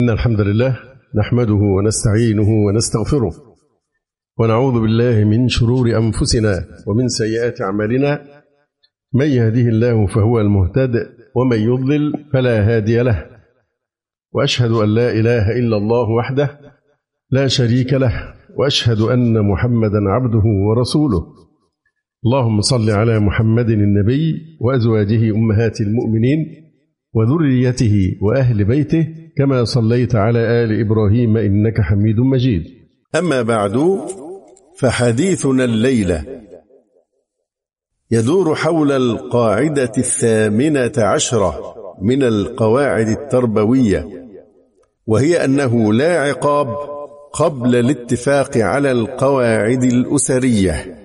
إن الحمد لله نحمده ونستعينه ونستغفره ونعوذ بالله من شرور أنفسنا ومن سيئات أعمالنا. من يهده الله فهو المهتد ومن يضلل فلا هادي له، وأشهد أن لا إله إلا الله وحده لا شريك له، وأشهد أن محمدا عبده ورسوله. اللهم صل على محمد النبي وأزواجه أمهات المؤمنين وذريته وأهل بيته كما صليت على آل إبراهيم إنك حميد مجيد. أما بعد، فحديثنا الليلة يدور حول القاعدة 18 من القواعد التربوية، وهي أنه لا عقاب قبل الاتفاق على القواعد الأسرية.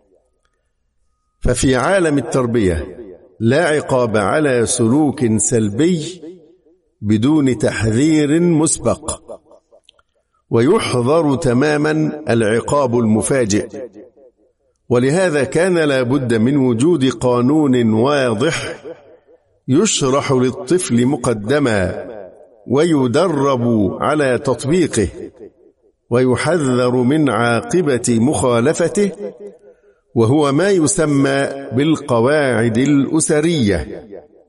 ففي عالم التربية لا عقاب على سلوك سلبي بدون تحذير مسبق، ويحظر تماما العقاب المفاجئ. ولهذا كان لا بد من وجود قانون واضح يشرح للطفل مقدما ويدرب على تطبيقه، ويحذر من عاقبة مخالفته، وهو ما يسمى بالقواعد الأسرية.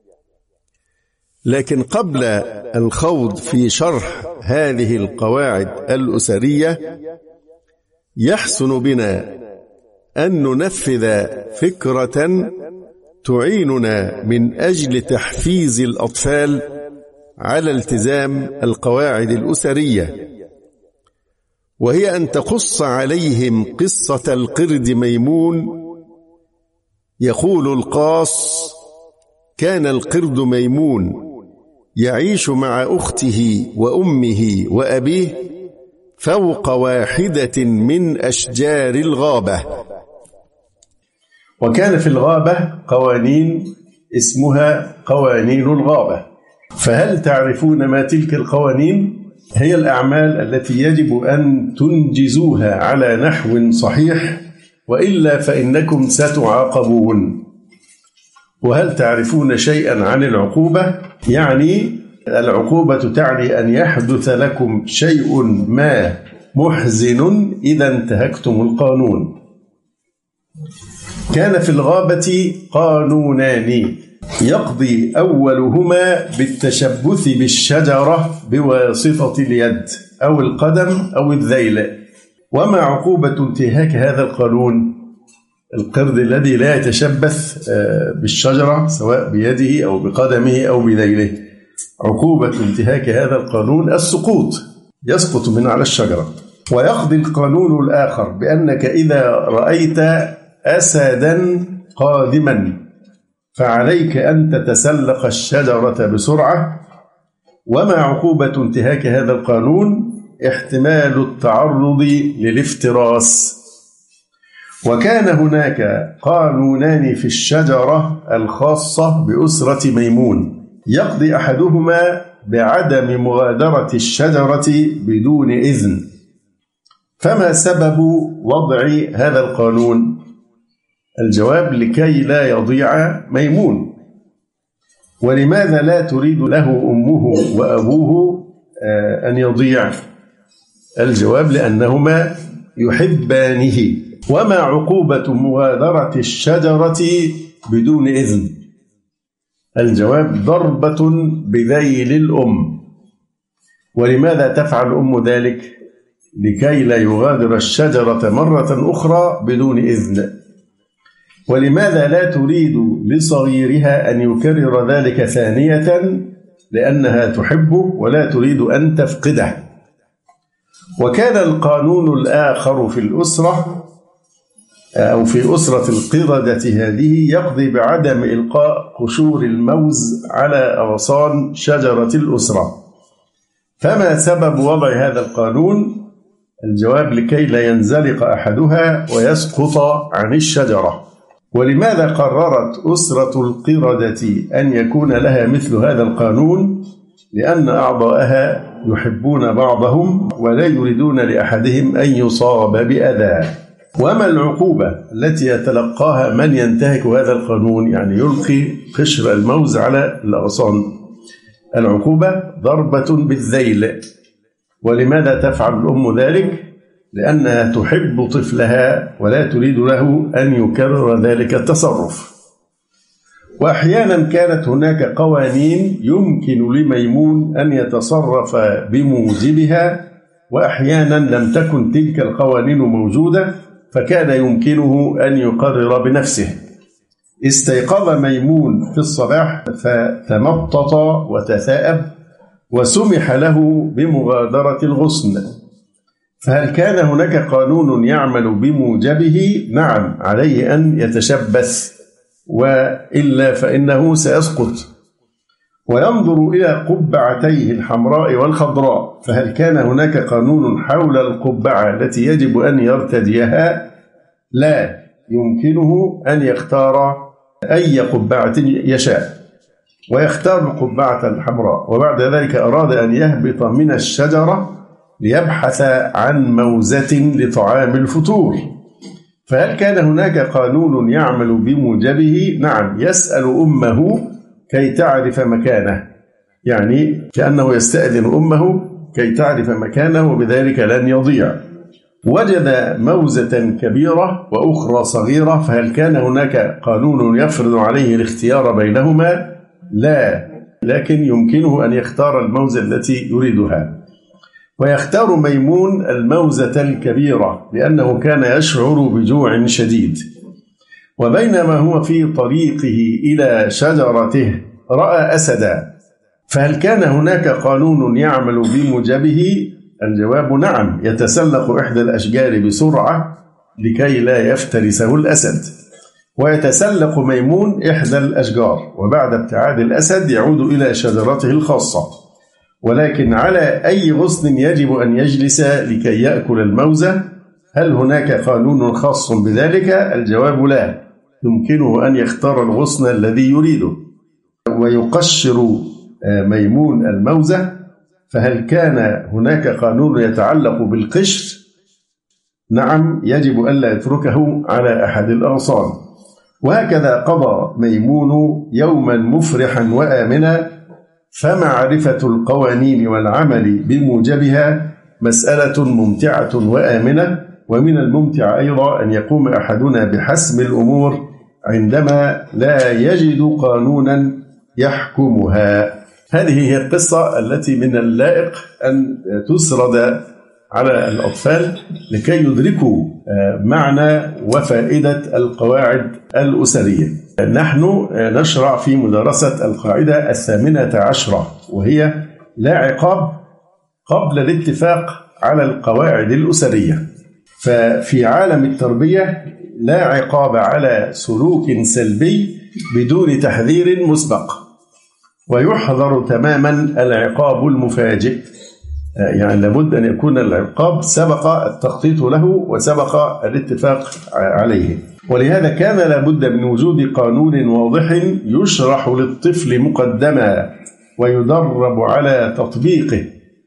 لكن قبل الخوض في شرح هذه القواعد الأسرية، يحسن بنا أن ننفذ فكرة تعيننا من أجل تحفيز الأطفال على التزام القواعد الأسرية، وهي أن تقص عليهم قصة القرد ميمون. يقول القاص: كان القرد ميمون يعيش مع أخته وأمه وأبيه فوق واحدة من أشجار الغابة، وكان في الغابة قوانين اسمها قوانين الغابة. فهل تعرفون ما تلك القوانين؟ هي الأعمال التي يجب أن تنجزوها على نحو صحيح، وإلا فإنكم ستعاقبون. وهل تعرفون شيئا عن العقوبة؟ يعني العقوبة تعني أن يحدث لكم شيء ما محزن إذا انتهكتم القانون. كان في الغابة قانونان يقضي أولهما بالتشبث بالشجرة بواسطة اليد أو القدم أو الذيل. وما عقوبة انتهاك هذا القانون؟ القرد الذي لا يتشبث بالشجرة سواء بيده أو بقدمه أو بذيله، عقوبة انتهاك هذا القانون السقوط، يسقط من على الشجرة. ويقضي القانون الآخر بأنك إذا رأيت أسدا قادما فعليك أن تتسلق الشجرة بسرعة. وما عقوبة انتهاك هذا القانون؟ احتمال التعرض للافتراس. وكان هناك قانونان في الشجرة الخاصة بأسرة ميمون، يقضي أحدهما بعدم مغادرة الشجرة بدون إذن. فما سبب وضع هذا القانون؟ الجواب: لكي لا يضيع ميمون. ولماذا لا تريد له أمه وأبوه أن يضيع؟ الجواب: لأنهما يحبانه. وما عقوبة مغادرة الشجرة بدون إذن؟ الجواب: ضربة بذيل الأم. ولماذا تفعل الأم ذلك؟ لكي لا يغادر الشجرة مرة أخرى بدون إذن. ولماذا لا تريد لصغيرها أن يكرر ذلك ثانية؟ لأنها تحبه ولا تريد أن تفقده. وكان القانون الآخر في الأسرة أو في أسرة القردة هذه يقضي بعدم إلقاء قشور الموز على أغصان شجرة الأسرة. فما سبب وضع هذا القانون؟ الجواب: لكي لا ينزلق أحدها ويسقط عن الشجرة. ولماذا قررت أسرة القردة أن يكون لها مثل هذا القانون؟ لأن أعضاءها يحبون بعضهم ولا يريدون لأحدهم أن يصاب بأذى. وما العقوبة التي يتلقاها من ينتهك هذا القانون؟ يعني يلقي قشر الموز على الأغصان. العقوبة ضربة بالذيل. ولماذا تفعل الأم ذلك؟ لأنها تحب طفلها ولا تريد له أن يكرر ذلك التصرف. وأحيانا كانت هناك قوانين يمكن لميمون أن يتصرف بموجبها، وأحيانا لم تكن تلك القوانين موجودة فكان يمكنه أن يقرر بنفسه. استيقظ ميمون في الصباح فتمطط وتثاءب وسمح له بمغادرة الغصن، فهل كان هناك قانون يعمل بموجبه؟ نعم، عليه أن يتشبث وإلا فإنه سيسقط. وينظر إلى قبعتيه الحمراء والخضراء، فهل كان هناك قانون حول القبعة التي يجب أن يرتديها؟ لا، يمكنه أن يختار أي قبعة يشاء، ويختار القبعة الحمراء. وبعد ذلك أراد أن يهبط من الشجرة ليبحث عن موزة لطعام الفطور، فهل كان هناك قانون يعمل بموجبه؟ نعم، يسأل أمه كي تعرف مكانه، يعني كأنه يستأذن أمه كي تعرف مكانه وبذلك لن يضيع. وجد موزة كبيرة وأخرى صغيرة، فهل كان هناك قانون يفرض عليه الاختيار بينهما؟ لا، لكن يمكنه أن يختار الموزة التي يريدها. ويختار ميمون الموزة الكبيرة لأنه كان يشعر بجوع شديد. وبينما هو في طريقه إلى شجرته رأى أسدا، فهل كان هناك قانون يعمل بموجبه؟ الجواب نعم، يتسلق إحدى الأشجار بسرعة لكي لا يفترسه الأسد. ويتسلق ميمون إحدى الأشجار، وبعد ابتعاد الأسد يعود إلى شجرته الخاصة. ولكن على أي غصن يجب أن يجلس لكي يأكل الموزة؟ هل هناك قانون خاص بذلك؟ الجواب لا، يمكنه أن يختار الغصن الذي يريده. ويقشر ميمون الموزة، فهل كان هناك قانون يتعلق بالقشر؟ نعم، يجب ألا يتركه على أحد الأغصان. وهكذا قضى ميمون يوما مفرحا وآمنا، فمعرفة القوانين والعمل بموجبها مسألة ممتعة وآمنة. ومن الممتع أيضا أن يقوم أحدنا بحسم الأمور عندما لا يجد قانونا يحكمها. هذه هي القصة التي من اللائق أن تسرد على الأطفال لكي يدركوا معنى وفائدة القواعد الأسرية. نحن نشرع في مدارسة القاعدة 18، وهي لا عقاب قبل الاتفاق على القواعد الأسرية. ففي عالم التربية لا عقاب على سلوك سلبي بدون تحذير مسبق، ويحذر تماما العقاب المفاجئ، يعني لابد أن يكون العقاب سبق التخطيط له وسبق الاتفاق عليه. ولهذا كان لابد من وجود قانون واضح يشرح للطفل مقدما ويدرب على تطبيقه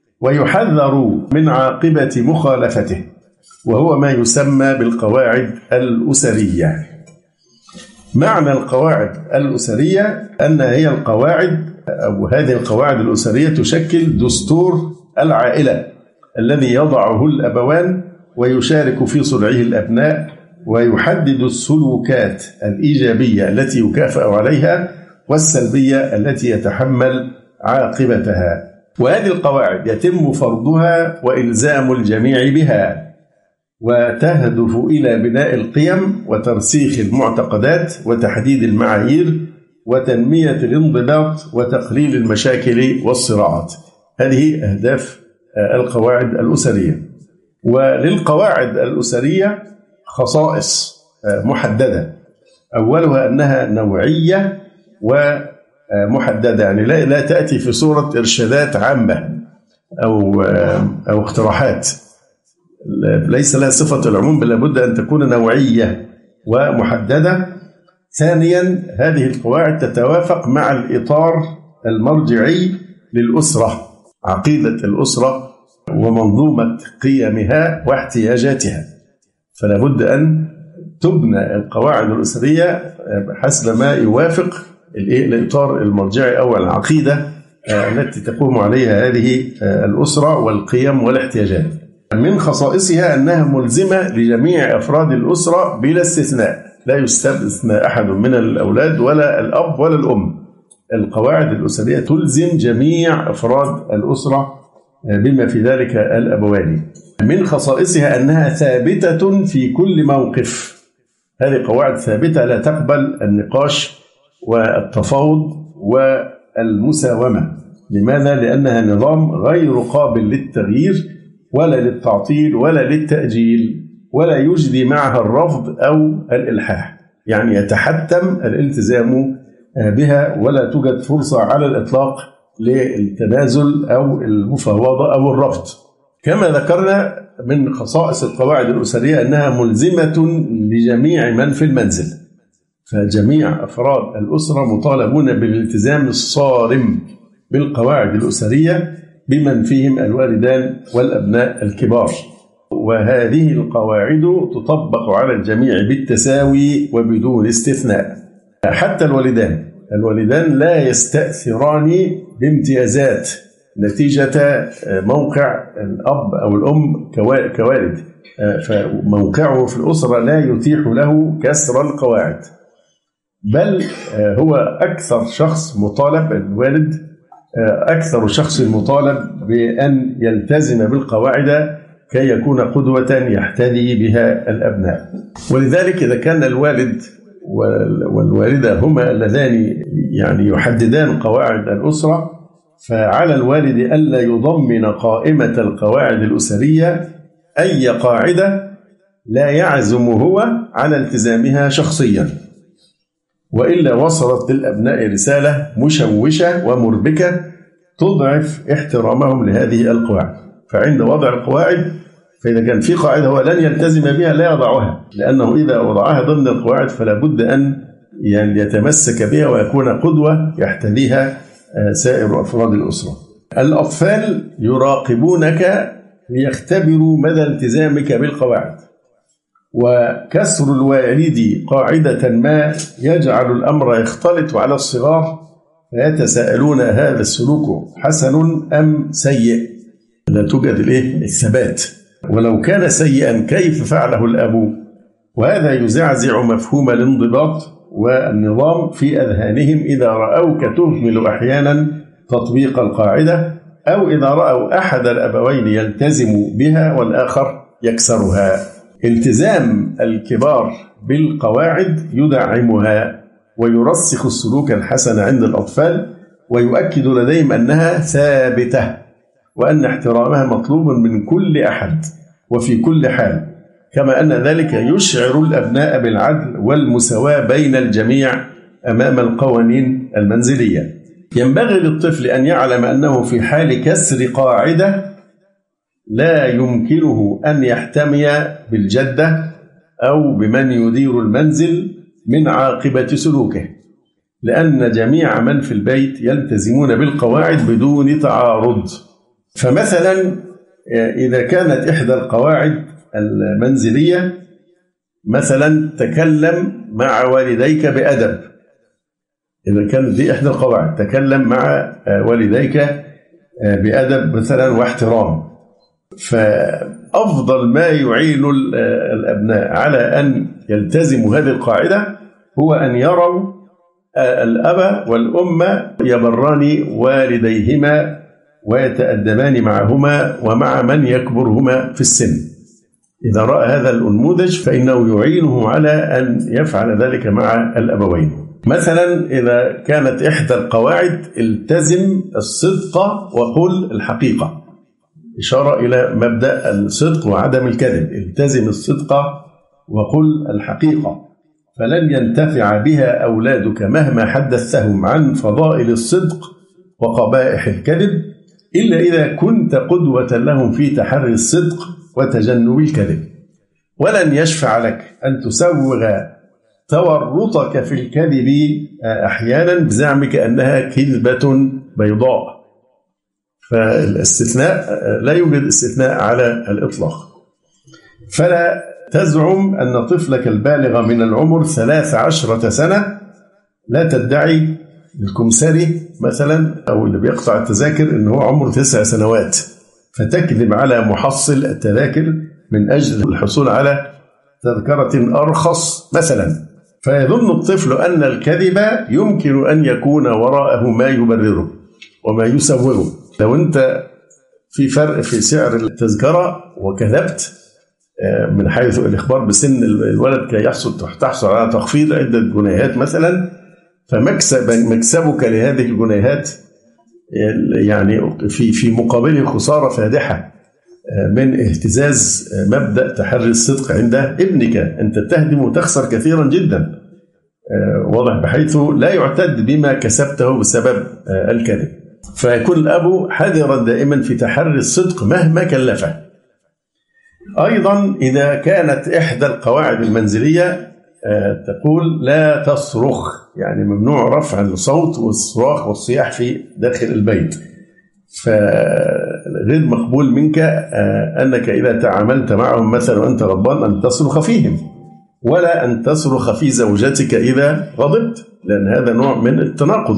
ويحذر من عاقبة مخالفته، وهو ما يسمى بالقواعد الأسرية. معنى القواعد الأسرية أن هي القواعد أو هذه القواعد الأسرية تشكل دستور العائلة الذي يضعه الأبوان ويشارك في صنعه الأبناء، ويحدد السلوكات الإيجابية التي يكافئ عليها والسلبية التي يتحمل عاقبتها. وهذه القواعد يتم فرضها وإلزام الجميع بها، وتهدف إلى بناء القيم وترسيخ المعتقدات وتحديد المعايير وتنمية الانضباط وتقليل المشاكل والصراعات. هذه أهداف القواعد الأسرية. وللقواعد الأسرية خصائص محددة، أولها أنها نوعية ومحددة، يعني لا تأتي في صورة إرشادات عامة أو اقتراحات، ليس لها صفة العموم بل لابد أن تكون نوعية ومحددة. ثانيا، هذه القواعد تتوافق مع الإطار المرجعي للأسرة، عقيدة الأسرة ومنظومة قيمها واحتياجاتها، فلا بد أن تبنى القواعد الأسرية حسب ما يوافق الإطار المرجعي أو العقيدة التي تقوم عليها هذه الأسرة والقيم والاحتياجات. من خصائصها أنها ملزمة لجميع أفراد الأسرة بلا استثناء، لا يستثنى أحد من الأولاد ولا الأب ولا الأم. القواعد الأسرية تلزم جميع أفراد الأسرة بما في ذلك الأبوان. من خصائصها أنها ثابتة في كل موقف. هذه قواعد ثابتة لا تقبل النقاش والتفاوض والمساومة. لماذا؟ لأنها نظام غير قابل للتغيير ولا للتعطيل ولا للتأجيل، ولا يجدي معها الرفض أو الإلحاح، يعني يتحتم الالتزام بها ولا توجد فرصة على الإطلاق للتنازل أو المفاوضة أو الرفض. كما ذكرنا من خصائص القواعد الأسرية أنها ملزمة لجميع من في المنزل، فجميع أفراد الأسرة مطالبون بالالتزام الصارم بالقواعد الأسرية بمن فيهم الوالدان والأبناء الكبار. وهذه القواعد تطبق على الجميع بالتساوي وبدون استثناء. حتى الوالدان لا يستأثران بامتيازات نتيجة موقع الأب أو الأم كوالد، فموقعه في الأسرة لا يتيح له كسر القواعد، بل هو أكثر شخص مطالب، الوالد أكثر شخص مطالب بأن يلتزم بالقواعد كي يكون قدوة يحتذي بها الأبناء. ولذلك إذا كان الوالد والوالدة هما اللذان يعني يحددان قواعد الأسرة، فعلى الوالد ألا يضمن قائمة القواعد الأسرية أي قاعدة لا يعزم هو على التزامها شخصيا، وإلا وصلت للأبناء رسالة مشوشة ومربكة تضعف احترامهم لهذه القواعد. فعند وضع القواعد، فإذا كان في قاعدة هو لن يلتزم بها لا يضعها، لأنه إذا وضعها ضمن القواعد فلا بد أن يتمسك بها ويكون قدوة يحتذيها سائر أفراد الأسرة. الأطفال يراقبونك ليختبروا مدى التزامك بالقواعد، وكسر الوالد قاعدة ما يجعل الأمر يختلط على الصغار فيتساءلون هذا السلوك حسن أم سيء، لا توجد الثبات، ولو كان سيئا كيف فعله الأب، وهذا يزعزع مفهوم الانضباط والنظام في أذهانهم إذا رأوك تهمل أحيانا تطبيق القاعدة، أو إذا رأوا أحد الأبوين يلتزم بها والآخر يكسرها. التزام الكبار بالقواعد يدعمها ويرسخ السلوك الحسن عند الأطفال، ويؤكد لديهم أنها ثابتة وأن احترامها مطلوب من كل أحد وفي كل حال، كما أن ذلك يشعر الأبناء بالعدل والمساواة بين الجميع أمام القوانين المنزلية. ينبغي للطفل أن يعلم أنه في حال كسر قاعدة لا يمكنه أن يحتمي بالجدة أو بمن يدير المنزل من عاقبة سلوكه، لأن جميع من في البيت يلتزمون بالقواعد بدون تعارض. فمثلا إذا كانت إحدى القواعد المنزلية مثلا تكلم مع والديك بأدب، إذا كانت دي إحدى القواعد تكلم مع والديك بأدب مثلا واحترام، فأفضل ما يعين الأبناء على أن يلتزموا هذه القاعدة هو أن يروا الأب والأم يبران والديهما ويتأدبان معهما ومع من يكبرهما في السن. إذا رأى هذا النموذج فإنه يعينه على أن يفعل ذلك مع الأبوين. مثلا إذا كانت إحدى القواعد التزم الصدق وقل الحقيقة، إشارة إلى مبدأ الصدق وعدم الكذب، التزم الصدق وقل الحقيقة، فلن ينتفع بها أولادك مهما حدثتهم عن فضائل الصدق وقبائح الكذب إلا إذا كنت قدوة لهم في تحري الصدق وتجنب الكذب. ولن يشفع لك أن تسوغ تورطك في الكذب أحيانا بزعمك أنها كذبة بيضاء، فالاستثناء لا يوجد استثناء على الإطلاق. فلا تزعم أن طفلك البالغ من العمر 13 سنة لا تدعي الكمساري مثلا أو اللي بيقطع التذاكر إن هو عمره 9 سنوات، فتكذب على محصل التذاكر من أجل الحصول على تذكرة أرخص مثلا، فيظن الطفل أن الكذب يمكن أن يكون وراءه ما يبرره وما يسوره. لو أنت في فرق في سعر التذكرة وكذبت من حيث الإخبار بسن الولد كي تحصل على تخفيض عدة جنيهات مثلا، فمكسبك لهذه الجنيهات يعني في مقابله خسارة فادحة من اهتزاز مبدأ تحري الصدق عند ابنك. أنت تهدم وتخسر كثيرا جدا، واضح، بحيث لا يعتد بما كسبته بسبب الكذب. فيكون الأب حذرا دائما في تحري الصدق مهما كلفه. أيضا إذا كانت إحدى القواعد المنزلية تقول لا تصرخ، يعني ممنوع رفع الصوت والصراخ والصياح في داخل البيت، فغير مقبول منك أنك إذا تعاملت معهم مثلا وأنت غضبان أن تصرخ فيهم، ولا أن تصرخ في زوجتك إذا غضبت، لأن هذا نوع من التناقض.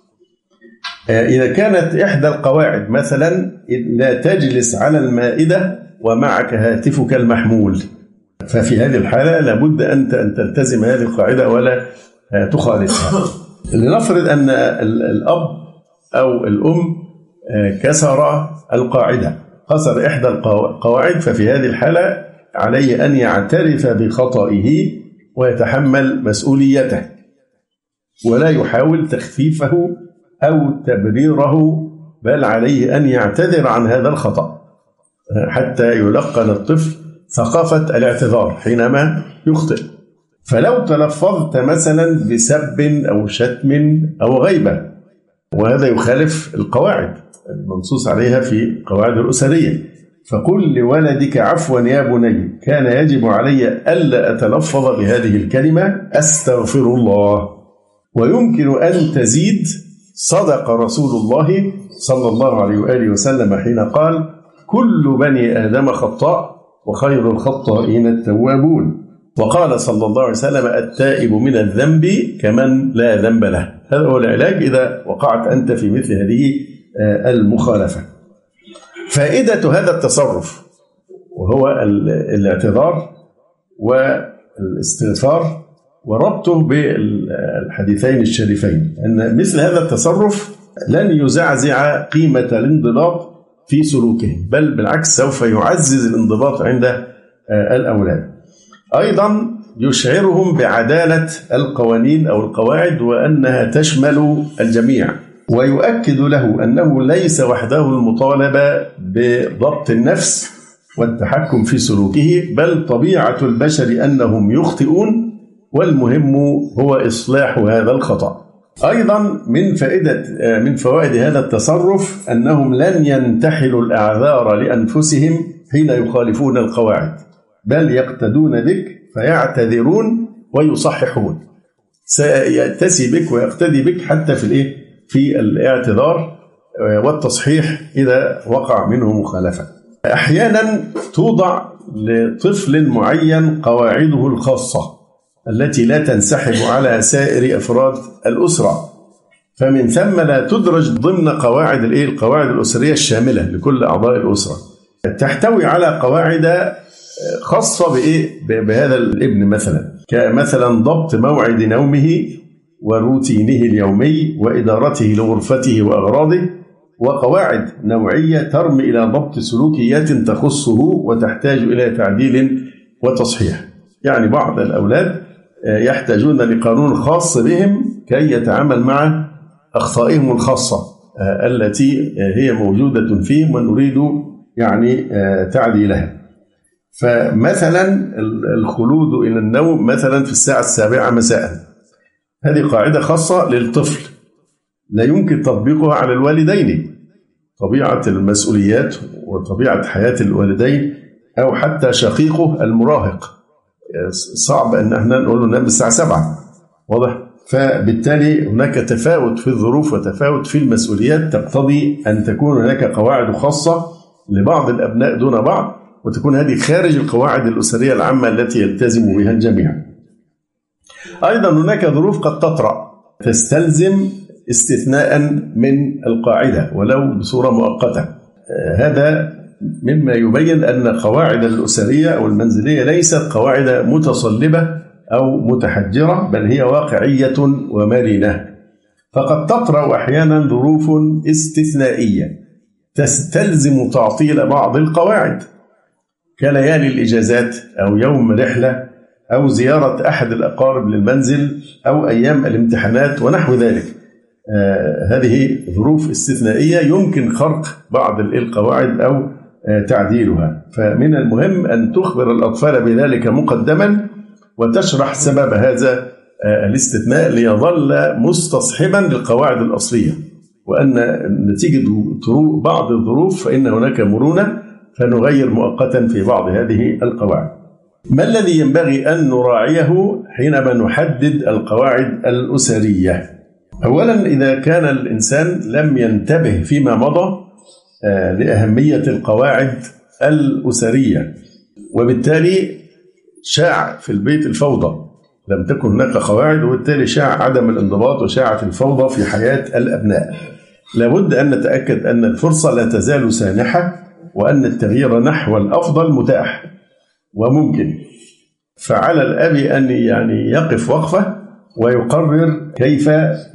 إذا كانت إحدى القواعد مثلا لا تجلس على المائدة ومعك هاتفك المحمول، ففي هذه الحالة لابد أن تلتزم هذه القاعدة ولا تخالفها. لنفرض أن الأب أو الأم كسر القاعدة، كسر إحدى القواعد، ففي هذه الحالة عليه أن يعترف بخطئه ويتحمل مسؤوليته، ولا يحاول تخفيفه أو تبريره، بل عليه أن يعتذر عن هذا الخطأ حتى يلقن الطفل ثقافة الاعتذار حينما يخطئ. فلو تلفظت مثلا بسب أو شتم أو غيبة، وهذا يخالف القواعد المنصوص عليها في القواعد الأسرية، فقل لولدك عفوا يا بني، كان يجب علي ألا أتلفظ بهذه الكلمة، أستغفر الله. ويمكن أن تزيد، صدق رسول الله صلى الله عليه وآله وسلم حين قال كل بني آدم خطاء وخير الخطائين التوابون، وقال صلى الله عليه وسلم التائب من الذنب كمن لا ذنب له. هذا هو العلاج إذا وقعت أنت في مثل هذه المخالفة. فائدة هذا التصرف وهو الاعتذار والاستغفار، وربطه بالحديثين الشريفين، أن مثل هذا التصرف لن يزعزع قيمة الانضباط في سلوكهم، بل بالعكس سوف يعزز الانضباط عند الأولاد. أيضا يشعرهم بعدالة القوانين أو القواعد وأنها تشمل الجميع، ويؤكد له أنه ليس وحده المطالبة بضبط النفس والتحكم في سلوكه، بل طبيعة البشر أنهم يخطئون، والمهم هو إصلاح هذا الخطأ. أيضا من فوائد هذا التصرف أنهم لن ينتحلوا الأعذار لأنفسهم حين يخالفون القواعد، بل يقتدون بك فيعتذرون ويصححون، سيأتسي بك ويقتدي بك حتى في الاعتذار والتصحيح إذا وقع منه مخالفة. أحيانا توضع لطفل معين قواعده الخاصة التي لا تنسحب على سائر أفراد الأسرة، فمن ثم لا تدرج ضمن قواعد القواعد الأسرية الشاملة لكل أعضاء الأسرة، تحتوي على قواعد خاصة بهذا الابن، مثلا ضبط موعد نومه وروتينه اليومي وإدارته لغرفته وأغراضه، وقواعد نوعية ترمي إلى ضبط سلوكيات تخصه وتحتاج إلى تعديل وتصحيح. يعني بعض الأولاد يحتاجون لقانون خاص بهم كي يتعامل مع أخطائهم الخاصة التي هي موجودة فيهم ونريد يعني تعديلها. فمثلا الخلود إلى النوم مثلا في الساعة 7 مساء، هذه قاعدة خاصة للطفل لا يمكن تطبيقها على الوالدين، طبيعة المسؤوليات وطبيعة حياة الوالدين أو حتى شقيقه المراهق صعب أن احنا نقول له نام الساعة 7، واضح؟ فبالتالي هناك تفاوت في الظروف وتفاوت في المسؤوليات تقتضي أن تكون هناك قواعد خاصة لبعض الأبناء دون بعض، وتكون هذه خارج القواعد الأسرية العامة التي يلتزم بها الجميع. أيضا هناك ظروف قد تطرأ تستلزم استثناء من القاعدة ولو بصورة مؤقتة. هذا مما يبين أن القواعد الأسرية أو المنزلية ليست قواعد متصلبة أو متحجرة، بل هي واقعية ومرنة. فقد تطرأ أحيانا ظروف استثنائية تستلزم تعطيل بعض القواعد كليالي الإجازات أو يوم رحلة أو زيارة أحد الأقارب للمنزل أو أيام الامتحانات ونحو ذلك. هذه ظروف استثنائية يمكن خرق بعض القواعد أو تعديلها، فمن المهم أن تخبر الأطفال بذلك مقدما وتشرح سبب هذا الاستثناء ليظل مستصحبا للقواعد الأصلية، وأن نتيجة بعض الظروف فإن هناك مرونة فنغير مؤقتا في بعض هذه القواعد. ما الذي ينبغي أن نراعيه حينما نحدد القواعد الأسرية؟ أولا، إذا كان الإنسان لم ينتبه فيما مضى لأهمية القواعد الأسرية، وبالتالي شاع في البيت الفوضى، لم تكن هناك قواعد وبالتالي شاع عدم الانضباط وشاعت الفوضى في حياة الأبناء، لابد أن نتأكد أن الفرصة لا تزال سانحة وأن التغيير نحو الأفضل متاح وممكن. فعلى الأب أن يقف وقفة ويقرر كيف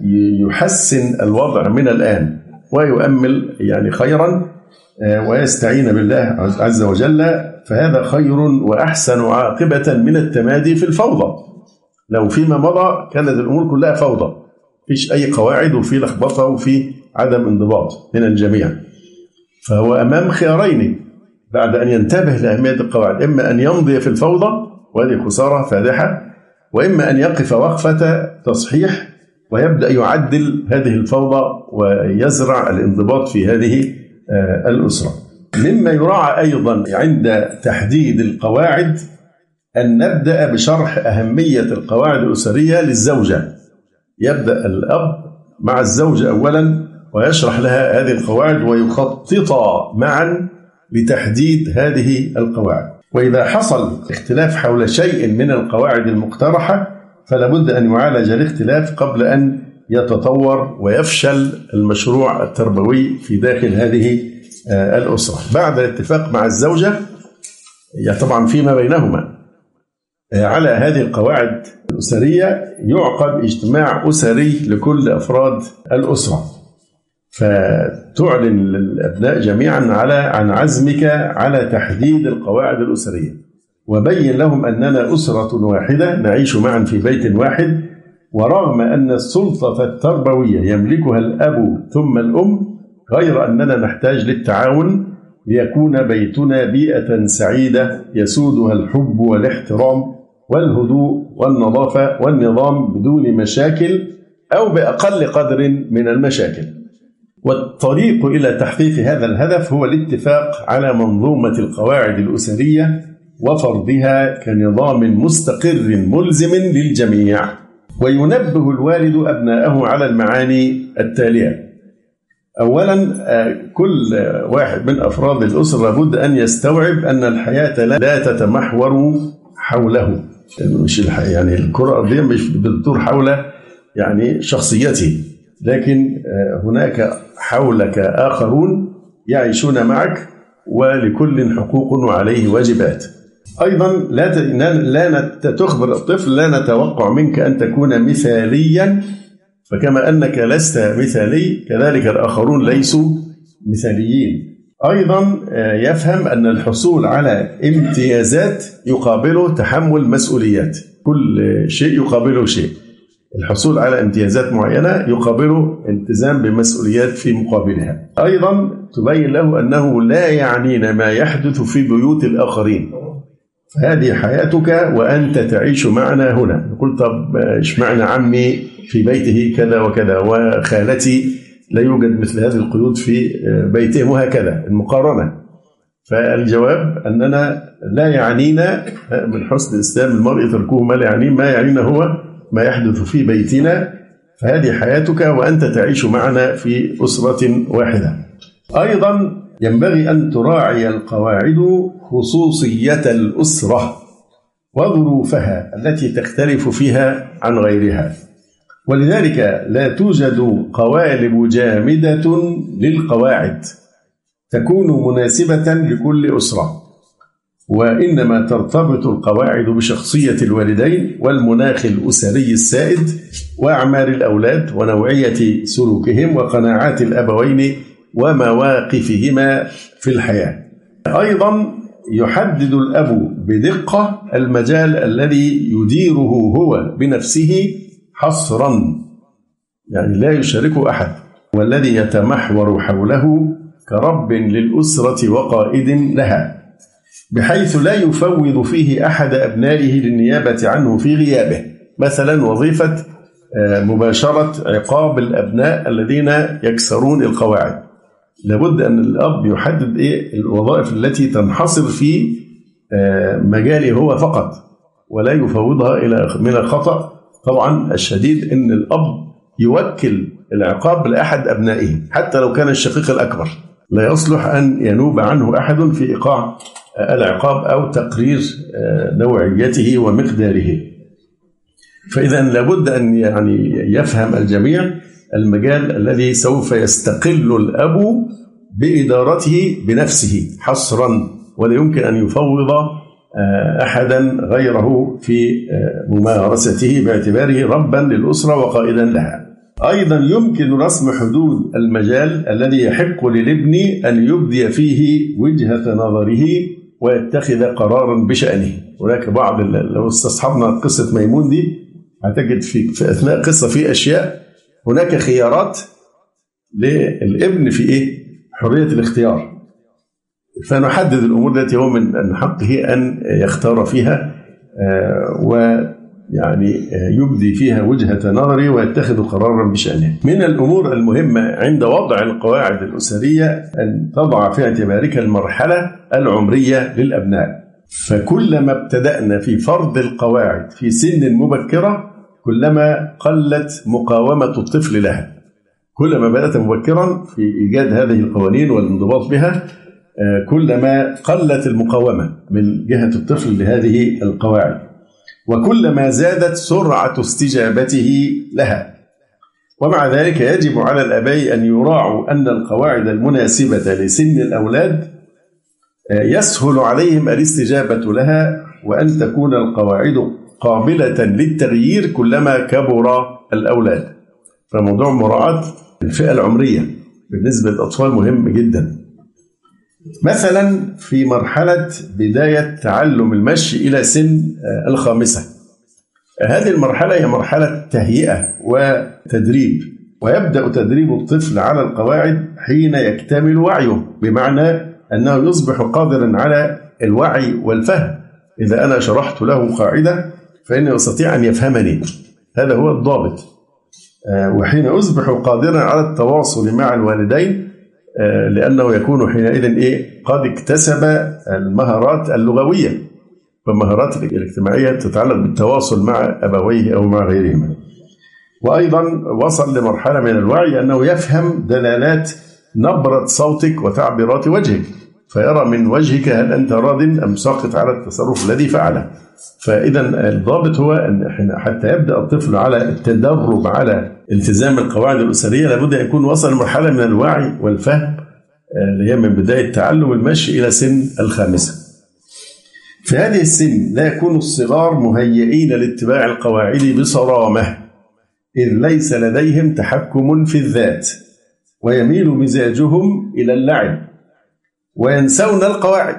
يحسن الوضع من الآن ويؤمل خيرا ويستعين بالله عز وجل، فهذا خير وأحسن عاقبة من التمادي في الفوضى. لو فيما مضى كانت الأمور كلها فوضى، فيش أي قواعد وفي لخبطة وفي عدم انضباط من الجميع. فهو أمام خيارين بعد أن ينتبه لأهمية القواعد: إما أن يمضي في الفوضى وهذه خسارة فادحة، وإما أن يقف وقفة تصحيح ويبدأ يعدل هذه الفوضى ويزرع الانضباط في هذه الأسرة. مما يراعى أيضا عند تحديد القواعد أن نبدأ بشرح أهمية القواعد الأسرية للزوجة. يبدأ الأب مع الزوجة أولا ويشرح لها هذه القواعد ويخططا معا لتحديد هذه القواعد. وإذا حصل اختلاف حول شيء من القواعد المقترحة فلا بد أن يعالج الاختلاف قبل أن يتطور ويفشل المشروع التربوي في داخل هذه الأسرة. بعد الاتفاق مع الزوجة طبعا فيما بينهما على هذه القواعد الأسرية يعقد اجتماع أسري لكل أفراد الأسرة، فتعلن للأبناء جميعا عن عزمك على تحديد القواعد الأسرية، وبين لهم أننا أسرة واحدة نعيش معا في بيت واحد، ورغم أن السلطة التربوية يملكها الأب ثم الأم، غير أننا نحتاج للتعاون ليكون بيتنا بيئة سعيدة يسودها الحب والاحترام والهدوء والنظافة والنظام بدون مشاكل أو بأقل قدر من المشاكل. والطريق إلى تحقيق هذا الهدف هو الاتفاق على منظومة القواعد الأسرية وفرضها كنظام مستقر ملزم للجميع. وينبه الوالد أبناءه على المعاني التالية: أولا، كل واحد من أفراد الأسرة لابد أن يستوعب أن الحياة لا تتمحور حوله، مش الكرة الأرضية مش بتدور حول شخصيته، لكن هناك حولك آخرون يعيشون معك ولكل حقوق وعليه واجبات. أيضا لا تخبر الطفل لا نتوقع منك أن تكون مثاليا، فكما أنك لست مثالي كذلك الآخرون ليسوا مثاليين. أيضا يفهم أن الحصول على امتيازات يقابله تحمل مسؤوليات، كل شيء يقابله شيء. الحصول على امتيازات معينة يقابله التزام بمسؤوليات في مقابلها. أيضا تبين له أنه لا يعنينا ما يحدث في بيوت الآخرين، فهذه حياتك وأنت تعيش معنا هنا. نقول طب اشمعنى عمي في بيته كذا وكذا وخالتي لا يوجد مثل هذه القيود في بيتهم، وهكذا المقارنة. فالجواب أننا لا يعنينا من حسن إسلام المرء تركه ما لا يعنيه، ما يعنينا هو ما يحدث في بيتنا، فهذه حياتك وأنت تعيش معنا في أسرة واحدة. أيضا ينبغي أن تراعي القواعد خصوصية الأسرة وظروفها التي تختلف فيها عن غيرها. ولذلك لا توجد قوالب جامدة للقواعد تكون مناسبة لكل أسرة، وإنما ترتبط القواعد بشخصية الوالدين والمناخ الأسري السائد وأعمار الأولاد ونوعية سلوكهم وقناعات الأبوين ومواقفهما في الحياة. أيضا يحدد الأب بدقة المجال الذي يديره هو بنفسه حصرا، يعني لا يشاركه أحد، والذي يتمحور حوله كرب للأسرة وقائد لها، بحيث لا يفوض فيه أحد أبنائه للنيابة عنه في غيابه. مثلا وظيفة مباشرة عقاب الأبناء الذين يكسرون القواعد، لابد أن الأب يحدد الوظائف التي تنحصر في مجاله هو فقط، ولا يفوضها إلى من الخطأ. طبعا الشديد أن الأب يوكل العقاب لأحد أبنائه حتى لو كان الشقيق الأكبر، لا يصلح أن ينوب عنه أحد في إيقاع العقاب أو تقرير نوعيته ومقداره. فإذا لابد أن يفهم الجميع المجال الذي سوف يستقل الأب بإدارته بنفسه حصرا، ولا يمكن أن يفوض أحدا غيره في ممارسته باعتباره ربا للأسرة وقائدا لها. أيضا يمكن رسم حدود المجال الذي يحق للابن أن يبدي فيه وجهة نظره ويتخذ قرارا بشأنه. هناك بعض لو استصحبنا قصة ميمون دي هتجد في أثناء قصة في أشياء هناك خيارات للابن في حرية الاختيار، فنحدد الأمور التي هو من حقه أن يختار فيها ويعني يبدي فيها وجهة نظره ويتخذ قرارا بشأنه. من الأمور المهمة عند وضع القواعد الأسرية أن تضع في اعتبارك المرحلة العمرية للأبناء، فكلما ابتدأنا في فرض القواعد في سن مبكرة كلما قلت مقاومة الطفل لها. كلما بدأت مبكرا في إيجاد هذه القوانين والانضباط بها كلما قلت المقاومة من جهة الطفل لهذه القواعد، وكلما زادت سرعة استجابته لها. ومع ذلك يجب على الآباء أن يراعوا أن القواعد المناسبة لسن الأولاد يسهل عليهم الاستجابة لها، وأن تكون القواعد قابلة للتغيير كلما كبر الأولاد. فموضوع مراعاة الفئة العمرية بالنسبة للأطفال مهم جدا. مثلا في مرحلة بداية تعلم المشي إلى سن 5، هذه المرحلة هي مرحلة تهيئة وتدريب، ويبدأ تدريب الطفل على القواعد حين يكتمل وعيه، بمعنى أنه يصبح قادرا على الوعي والفهم. إذا أنا شرحت له قاعدة فإنه يستطيع أن يفهمني، هذا هو الضابط. وحين أصبح قادرا على التواصل مع الوالدين لأنه يكون حينئذ قد اكتسب المهارات اللغوية، والمهارات الاجتماعية تتعلق بالتواصل مع أبويه أو مع غيرهما. وأيضا وصل لمرحلة من الوعي أنه يفهم دلالات نبرة صوتك وتعبيرات وجهك، فيرى من وجهك هل أنت راض أم ساقط على التصرف الذي فعله. فإذا الضابط هو أن حتى يبدأ الطفل على التدرب على التزام القواعد الأسرية لابد أن يكون وصل لمرحلة من الوعي والفهم اللي هي من بداية تعلم المشي إلى سن 5. في هذه السن لا يكون الصغار مهيئين لاتباع القواعد بصرامة، إذ ليس لديهم تحكم في الذات، ويميل مزاجهم إلى اللعب وينسون القواعد،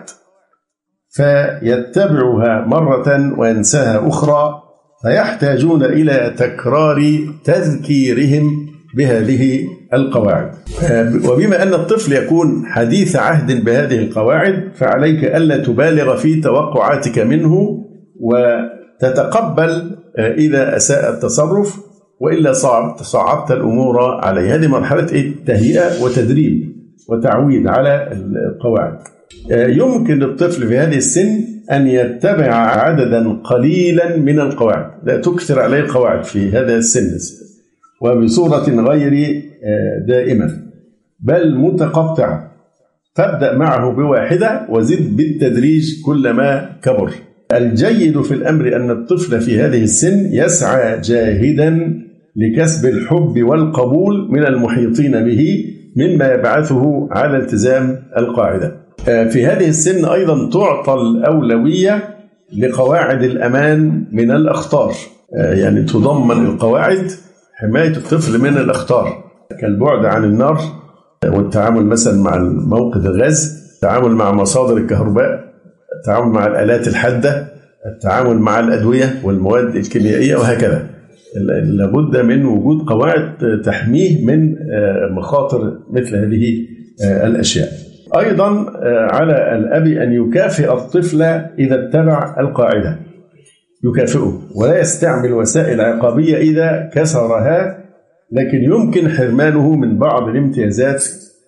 فيتبعها مرة وينساها أخرى، فيحتاجون إلى تكرار تذكيرهم بهذه القواعد. وبما أن الطفل يكون حديث عهد بهذه القواعد فعليك ألا تبالغ في توقعاتك منه وتتقبل إذا أساء التصرف، وإلا صعبت الأمور عليه. هذه مرحلة تهيئة وتدريب وتعويد على القواعد. يمكن للطفل في هذه السن أن يتبع عددا قليلا من القواعد، لا تكثر عليه القواعد في هذا السن وبصورة غير دائمة بل متقطعة، فابدأ معه بواحدة وزد بالتدريج كلما كبر. الجيد في الأمر أن الطفل في هذه السن يسعى جاهدا لكسب الحب والقبول من المحيطين به، مما يبعثه على التزام القاعدة. في هذه السن أيضا تعطى الأولوية لقواعد الأمان من الأخطار، يعني تضمن القواعد حماية الطفل من الأخطار كالبعد عن النار، والتعامل مثلا مع موقد الغاز، التعامل مع مصادر الكهرباء، التعامل مع الآلات الحادة، التعامل مع الأدوية والمواد الكيميائية، وهكذا. لابد من وجود قواعد تحميه من مخاطر مثل هذه الأشياء. أيضا على الأب أن يكافئ الطفل إذا اتبع القاعدة، يكافئه ولا يستعمل وسائل عقابية إذا كسرها، لكن يمكن حرمانه من بعض الامتيازات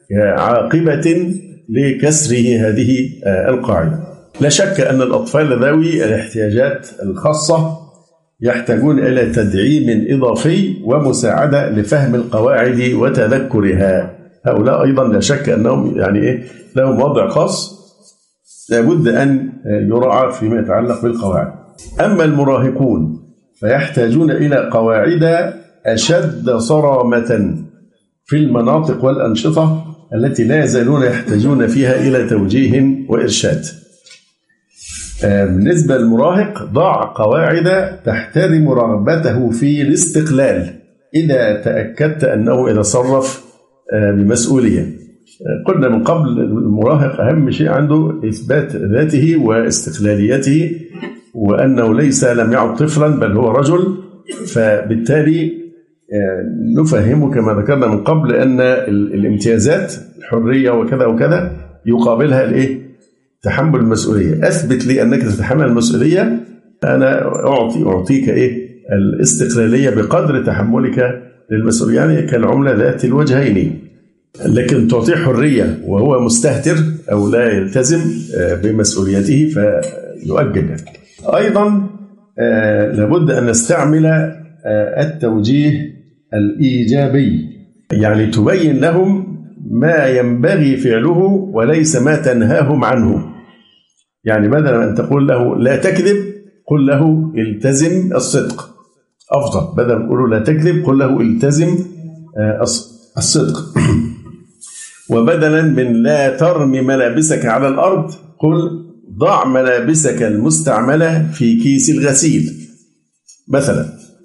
عاقبة لكسره هذه القاعدة. لا شك أن الأطفال ذوي الاحتياجات الخاصة يحتاجون إلى تدعيم إضافي ومساعدة لفهم القواعد وتذكرها. هؤلاء أيضا لا شك أنهم لهم وضع خاص لابد أن يراعى فيما يتعلق بالقواعد. أما المراهقون فيحتاجون إلى قواعد أشد صرامة في المناطق والأنشطة التي لا يزالون يحتاجون فيها إلى توجيه وإرشاد. بالنسبة للمراهق ضع قواعد تحترم رغبته في الاستقلال إذا تأكدت أنه يتصرف بمسؤولية. قلنا من قبل المراهق أهم شيء عنده إثبات ذاته واستقلاليته، وأنه لم يعد طفلا بل هو رجل، فبالتالي نفهمه كما ذكرنا من قبل أن الامتيازات الحرية وكذا وكذا يقابلها تحمل المسؤولية. أثبت لي أنك تتحمل المسؤولية، أنا أعطيك الاستقلالية بقدر تحملك للمسؤولية، يعني كالعملة ذات الوجهين. لكن تعطيه حرية وهو مستهتر أو لا يلتزم بمسؤوليته فيؤجل. أيضا لابد أن نستعمل التوجيه الإيجابي، يعني تبين لهم ما ينبغي فعله وليس ما تنهاهم عنه. يعني بدل أن تقول له لا تكذب قل له التزم الصدق، أفضل. بدل أن تقول لا تكذب قل له التزم الصدق. وبدلا من لا ترمي ملابسك على الأرض قل ضع ملابسك المستعملة في كيس الغسيل مثلا.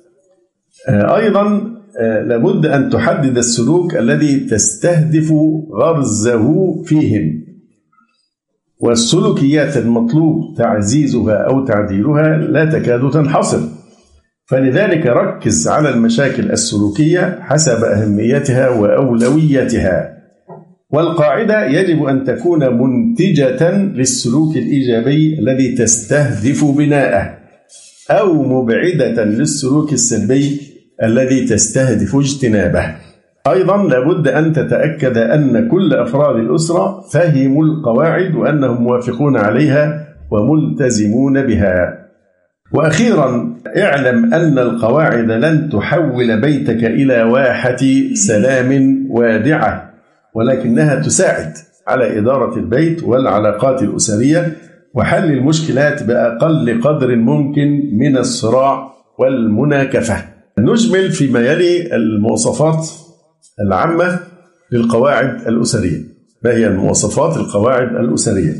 أيضا لابد أن تحدد السلوك الذي تستهدف غرزه فيهم، والسلوكيات المطلوب تعزيزها أو تعديلها لا تكاد تنحصر، فلذلك ركز على المشاكل السلوكية حسب أهميتها وأولويتها. والقاعدة يجب أن تكون منتجة للسلوك الإيجابي الذي تستهدف بناءه، أو مبعدة للسلوك السلبي الذي تستهدف اجتنابه. أيضا لابد أن تتأكد أن كل أفراد الأسرة فهموا القواعد وأنهم موافقون عليها وملتزمون بها. وأخيرا اعلم أن القواعد لن تحول بيتك إلى واحة سلام وادعة، ولكنها تساعد على إدارة البيت والعلاقات الأسرية وحل المشكلات بأقل قدر ممكن من الصراع والمناكفة. نجمل فيما يلي المواصفات العامة للقواعد الأسرية. ما هي المواصفات القواعد الأسرية؟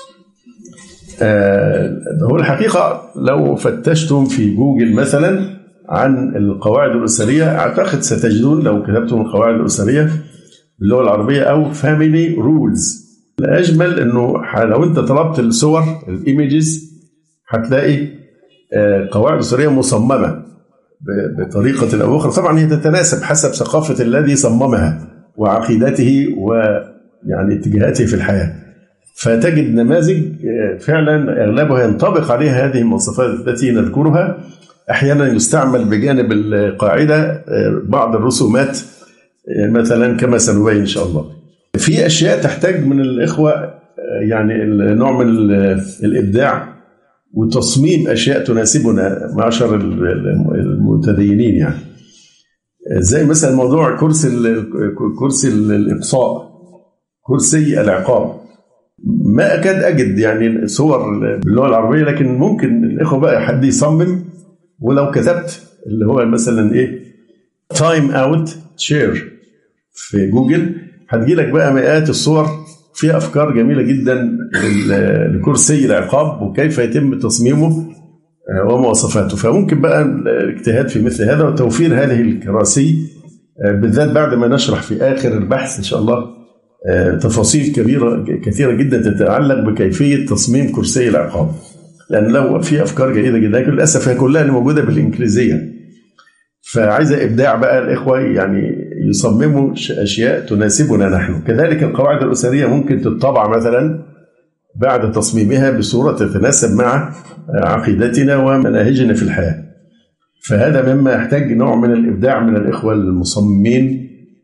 هو الحقيقة لو فتشتم في جوجل مثلا عن القواعد الأسرية أعتقد ستجدون، لو كتبتم القواعد الأسرية باللغة العربية أو family rules، الأجمل أنه لو أنت طلبت الصور الإيميجز هتلاقي قواعد أسرية مصممة بطريقة أو أخرى. طبعا هي تتناسب حسب ثقافة الذي صممها وعقيدته ويعني اتجاهاته في الحياة، فتجد نماذج فعلا أغلبها ينطبق عليها هذه المواصفات التي نذكرها. أحيانا يستعمل بجانب القاعدة بعض الرسومات مثلا كما سنبين إن شاء الله. في أشياء تحتاج من الإخوة يعني نوع من الإبداع وتصميم أشياء تناسبنا معشر المتدينين، يعني زي مثلا موضوع كرسي الإقصاء، كرسي العقاب. ما أكاد أجد يعني صور باللغة العربية، لكن ممكن الإخوة بقى حد يصمم، ولو كتبت اللي هو مثلا تايم اوت شير في جوجل، هتجيلك بقى مئات الصور فيها أفكار جميلة جدا لكرسي العقاب وكيف يتم تصميمه ومواصفاته. فممكن بقى الاجتهاد في مثل هذا وتوفير هذه الكراسي، بالذات بعد ما نشرح في آخر البحث إن شاء الله تفاصيل كثيرة جدا تتعلق بكيفية تصميم كرسي العقاب، لأن لو في أفكار جيدة جدا لكن للأسف هي كلها موجودة بالإنجليزية، فعايزة إبداع بقى الإخوة يعني يصمموا أشياء تناسبنا نحن. كذلك القواعد الأسرية ممكن تطبع مثلا بعد تصميمها بصورة تتناسب مع عقيدتنا ومناهجنا في الحياة، فهذا مما يحتاج نوع من الإبداع من الإخوة المصممين،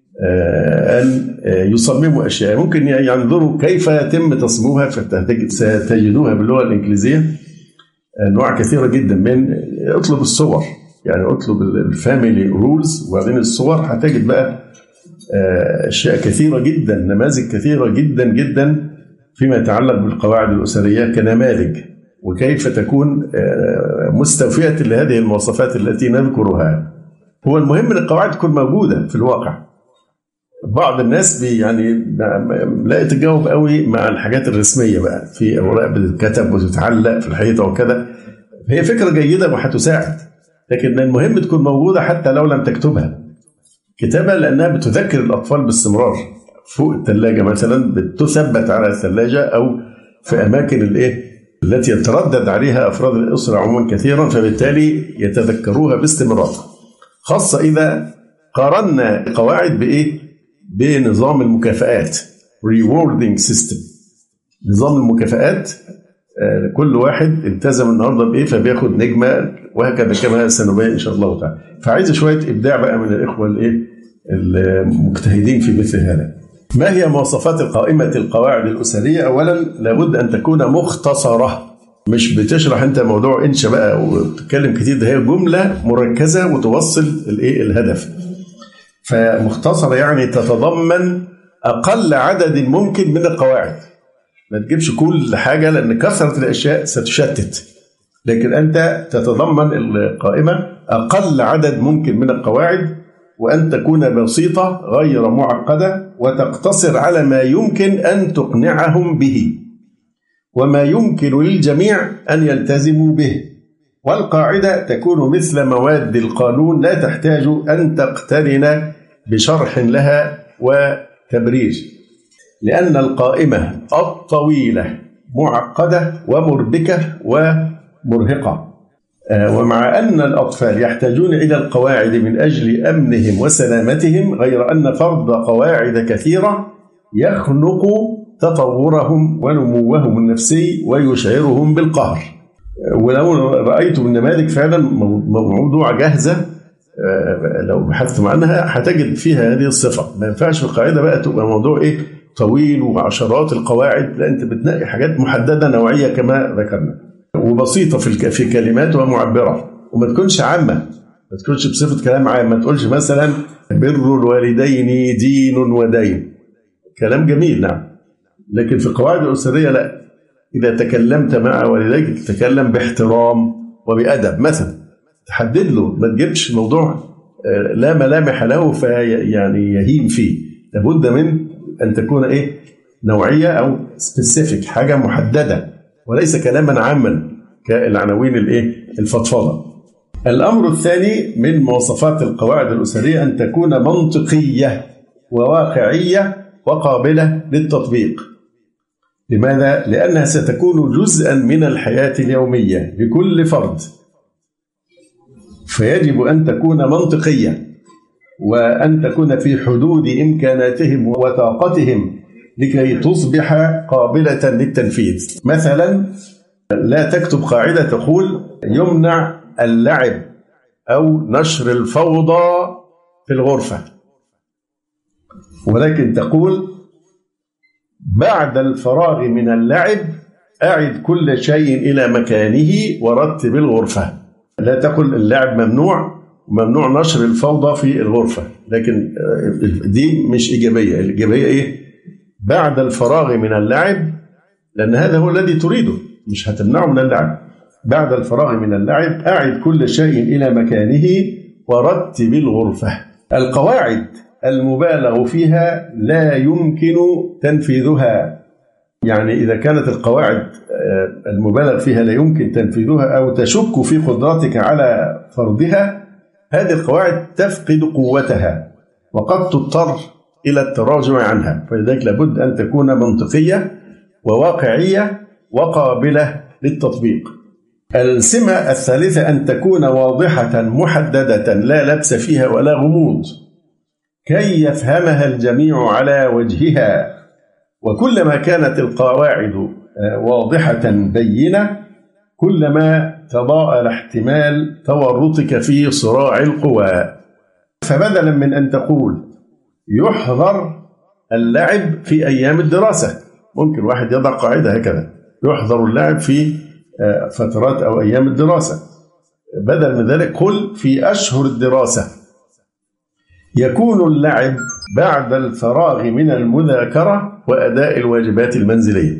أن يصمموا أشياء ممكن ينظروا كيف يتم تصميمها، ستجدوها باللغة الإنجليزية أنواع كثيرة جدا. من اطلب الصور، يعني اطلب الفاميلي رولز وبعدين الصور، هتجد بقى أشياء كثيرة جدا، نماذج كثيرة جدا جدا فيما يتعلق بالقواعد الأسرية كنماذج، وكيف تكون مستوفية لهذه المواصفات التي نذكرها. هو المهم أن القواعد تكون موجودة في الواقع. بعض الناس يعني لا يتجاوب قوي مع الحاجات الرسمية بقى، في أوراق بتتكتب وتتعلق في الحيطة وكذا، هي فكرة جيدة وهتساعد، لكن المهم تكون موجودة حتى لو لم تكتبها كتابة، لأنها بتذكر الأطفال باستمرار. فوق الثلاجة مثلا بتثبت على الثلاجة أو في أماكن التي يتردد عليها أفراد الأسرة عموما كثيرا، فبالتالي يتذكروها باستمرار، خاصة إذا قارنا قواعد بنظام المكافآت rewarding system. نظام المكافآت كل واحد التزم النهارده بايه فبياخد نجمه، وهكذا كما سنبين ان شاء الله تعالى. فعايز شويه ابداع بقى من الاخوه المجتهدين في مثل هذا. ما هي مواصفات قائمه القواعد الاسريه؟ اولا لابد ان تكون مختصره، مش بتشرح انت موضوع انشا بقى وتتكلم كتير، ده هي جمله مركزه وتوصل الهدف. فمختصره يعني تتضمن اقل عدد ممكن من القواعد، ما تجيبش كل حاجة لأن كثرة الأشياء ستشتت، لكن أنت تتضمن القائمة أقل عدد ممكن من القواعد، وأن تكون بسيطة غير معقدة، وتقتصر على ما يمكن أن تقنعهم به وما يمكن للجميع أن يلتزموا به. والقاعدة تكون مثل مواد القانون، لا تحتاج أن تقترن بشرح لها وتبرير، لأن القائمة الطويلة معقدة ومربكة ومرهقة. ومع أن الأطفال يحتاجون إلى القواعد من أجل أمنهم وسلامتهم، غير أن فرض قواعد كثيرة يخنق تطورهم ونموهم النفسي ويشعرهم بالقهر. ولو رأيتم النماذج فعلا موضوع جاهزة، لو بحثتم عنها هتجد فيها هذه الصفة. ما ينفعش القاعدة بقى تبقى موضوع طويل وعشرات القواعد، لا، أنت بتنقي حاجات محددة نوعية كما ذكرنا، وبسيطة في كلمات ومعبرة، وما تكونش عامة، ما تكونش بصفة كلام عام. ما تقولش مثلا بر الوالدين دين ودين، كلام جميل نعم، لكن في القواعد الأسرية لا، إذا تكلمت مع والديك تتكلم باحترام وبأدب مثلا، تحدد له، ما تجيبش موضوع لا ملامح له يعني يهيم فيه. لابد من أن تكون نوعية أو سبيسيفيك، حاجة محددة، وليس كلاما عاما كالعناوين الفضفاضة. الأمر الثاني من مواصفات القواعد الأسرية أن تكون منطقية وواقعية وقابلة للتطبيق. لماذا؟ لأنها ستكون جزءا من الحياة اليومية لكل فرد، فيجب أن تكون منطقية، وأن تكون في حدود إمكاناتهم وطاقتهم لكي تصبح قابلة للتنفيذ. مثلا لا تكتب قاعدة تقول يمنع اللعب أو نشر الفوضى في الغرفة، ولكن تقول بعد الفراغ من اللعب أعد كل شيء إلى مكانه ورتب الغرفة. لا تقل اللعب ممنوع وممنوع نشر الفوضى في الغرفة، لكن دي مش إيجابية. الإيجابية بعد الفراغ من اللعب، لأن هذا هو الذي تريده، مش هتمنعه من اللعب. بعد الفراغ من اللعب أعد كل شيء إلى مكانه ورتب الغرفة. القواعد المبالغ فيها لا يمكن تنفيذها. يعني إذا كانت القواعد المبالغ فيها لا يمكن تنفيذها أو تشك في قدرتك على فرضها، هذه القواعد تفقد قوتها وقد تضطر إلى التراجع عنها. فلذلك لابد أن تكون منطقية وواقعية وقابلة للتطبيق. السمة الثالثة أن تكون واضحة محددة لا لبس فيها ولا غموض كي يفهمها الجميع على وجهها. وكلما كانت القواعد واضحة بينة كلما تضاءل احتمال تورطك في صراع القوى. فبدلا من أن تقول يحظر اللعب في أيام الدراسة، ممكن واحد يضع قاعدة هكذا: يحظر اللعب في فترات أو أيام الدراسة. بدل من ذلك قل في أشهر الدراسة يكون اللعب بعد الفراغ من المذاكرة وأداء الواجبات المنزلية.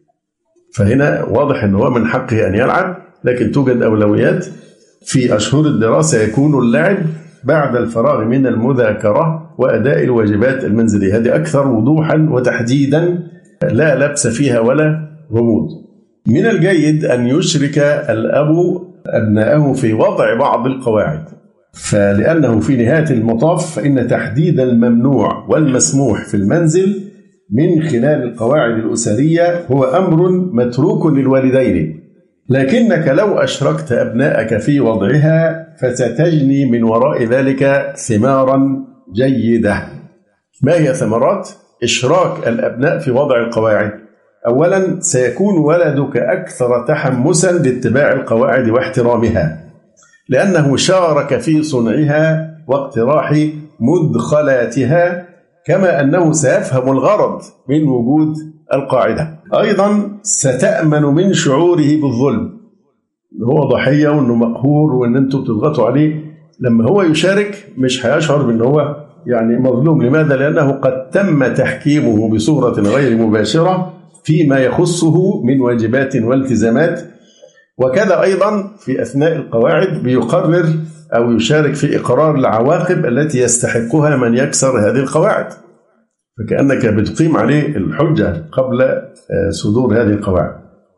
فهنا واضح أنه من حقه أن يلعب، لكن توجد أولويات. في أشهر الدراسة يكون اللعب بعد الفراغ من المذاكرة وأداء الواجبات المنزلية. هذه أكثر وضوحا وتحديدا، لا لبس فيها ولا غموض. من الجيد أن يشرك الأب أبنائه في وضع بعض القواعد، فلأنه في نهاية المطاف فإن تحديد الممنوع والمسموح في المنزل من خلال القواعد الأسرية هو أمر متروك للوالدين، لكنك لو أشركت أبنائك في وضعها فستجني من وراء ذلك ثمارا جيدة. ما هي ثمرات إشراك الأبناء في وضع القواعد؟ أولا، سيكون ولدك أكثر تحمسا لاتباع القواعد واحترامها، لأنه شارك في صنعها واقتراح مدخلاتها، كما أنه سيفهم الغرض من وجود القاعدة. أيضا ستأمن من شعوره بالظلم، هو ضحية وأنه مقهور وأن أنتم بتضغطوا عليه. لما هو يشارك مش هيشعر بأنه هو يعني مظلوم. لماذا؟ لأنه قد تم تحكيمه بصورة غير مباشرة فيما يخصه من واجبات والتزامات. وكذا أيضا في أثناء القواعد بيقرر أو يشارك في إقرار العواقب التي يستحقها من يكسر هذه القواعد، فكأنك بتقيم عليه الحجة قبل صدور هذه القواعد.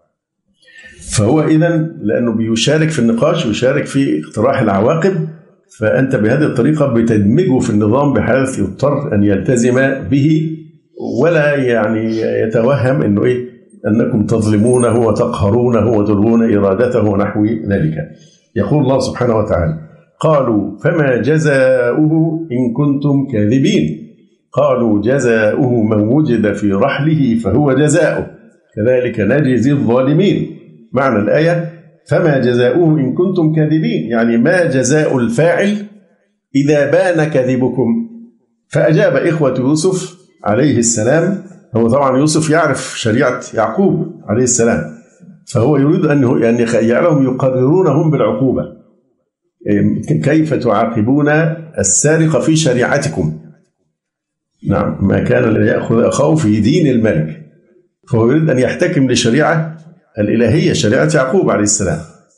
فهو إذن لأنه بيشارك في النقاش ويشارك في اقتراح العواقب، فأنت بهذه الطريقة بتدمجه في النظام بحيث يضطر أن يلتزم به ولا يعني يتوهم أنه أنكم تظلمونه وتقهرونه وتلغون إرادته ونحو ذلك. يقول الله سبحانه وتعالى: قالوا فما جزاؤه إن كنتم كاذبين. قالوا جزاؤه من وجد في رحله فهو جزاؤه كذلك نجزي الظالمين. معنى الآية: فما جزاؤه إن كنتم كاذبين، يعني ما جزاء الفاعل إذا بان كذبكم. فأجاب إخوة يوسف عليه السلام. هو طبعا يوسف يعرف شريعة يعقوب عليه السلام، فهو يريد أن يجعلهم يقررونهم بالعقوبة. كيف تعاقبون السارق في شريعتكم؟ نعم، ما كان ليأخذ أخاه في دين الملك. فهو يريد أن يحتكم لشريعة الإلهية، شريعة يعقوب عليه السلام.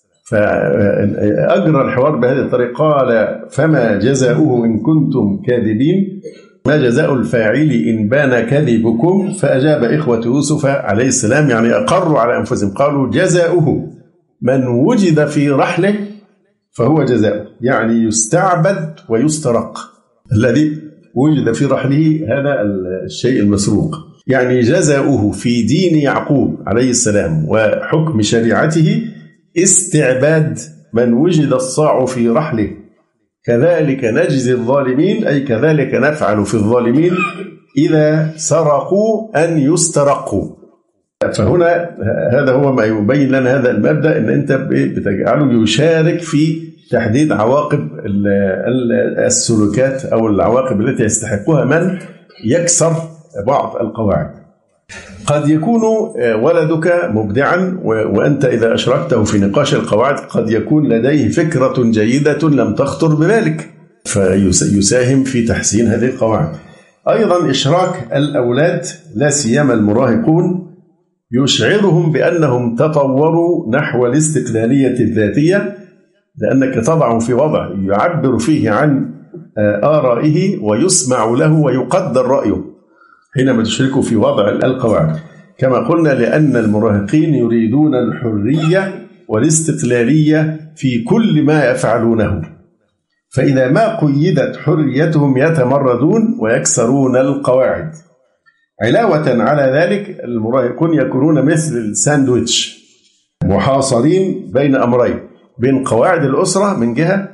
فأجرى الحوار بهذه الطريقة: قال فما جزاؤه إن كنتم كاذبين، ما جزاء الفاعل إن بان كذبكم. فأجاب إخوة يوسف عليه السلام، يعني أقروا على أنفسهم، قالوا جزاؤه من وجد في رحله فهو جزاؤه، يعني يستعبد ويسترق. الذي وجد في رحله هذا الشيء المسروق، يعني جزاؤه في دين يعقوب عليه السلام وحكم شريعته استعباد من وجد الصاع في رحله كذلك نجزي الظالمين، أي كذلك نفعل في الظالمين إذا سرقوا أن يسترقوا. فهنا هذا هو ما يبين لنا هذا المبدأ، أن أنت بتجعله يشارك في تحديد عواقب السلوكات أو العواقب التي يستحقها من يكسر بعض القواعد. قد يكون ولدك مبدعا، وأنت إذا أشركته في نقاش القواعد قد يكون لديه فكرة جيدة لم تخطر ببالك، فيساهم في تحسين هذه القواعد. أيضا إشراك الأولاد لا سيما المراهقون يشعرهم بأنهم تطوروا نحو الاستقلالية الذاتية، لأنك تضعهم في وضع يعبر فيه عن آرائه ويسمع له ويقدر رأيه حينما تشركوا في وضع القواعد. كما قلنا لأن المراهقين يريدون الحرية والاستقلالية في كل ما يفعلونه، فإذا ما قيدت حريتهم يتمردون ويكسرون القواعد. علاوة على ذلك المراهقون يكونون مثل الساندويتش محاصرين بين أمرين، بين قواعد الأسرة من جهة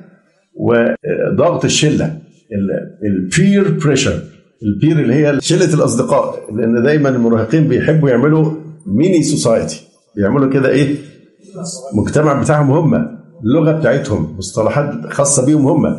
وضغط الشلة البير بريشر، البير اللي هي شلة الأصدقاء، لأن دايما المراهقين بيحبوا يعملوا ميني سوسايتي، بيعملوا كده إيه مجتمع بتاعهم هم، اللغة بتاعتهم، مصطلحات خاصة بيهم هم،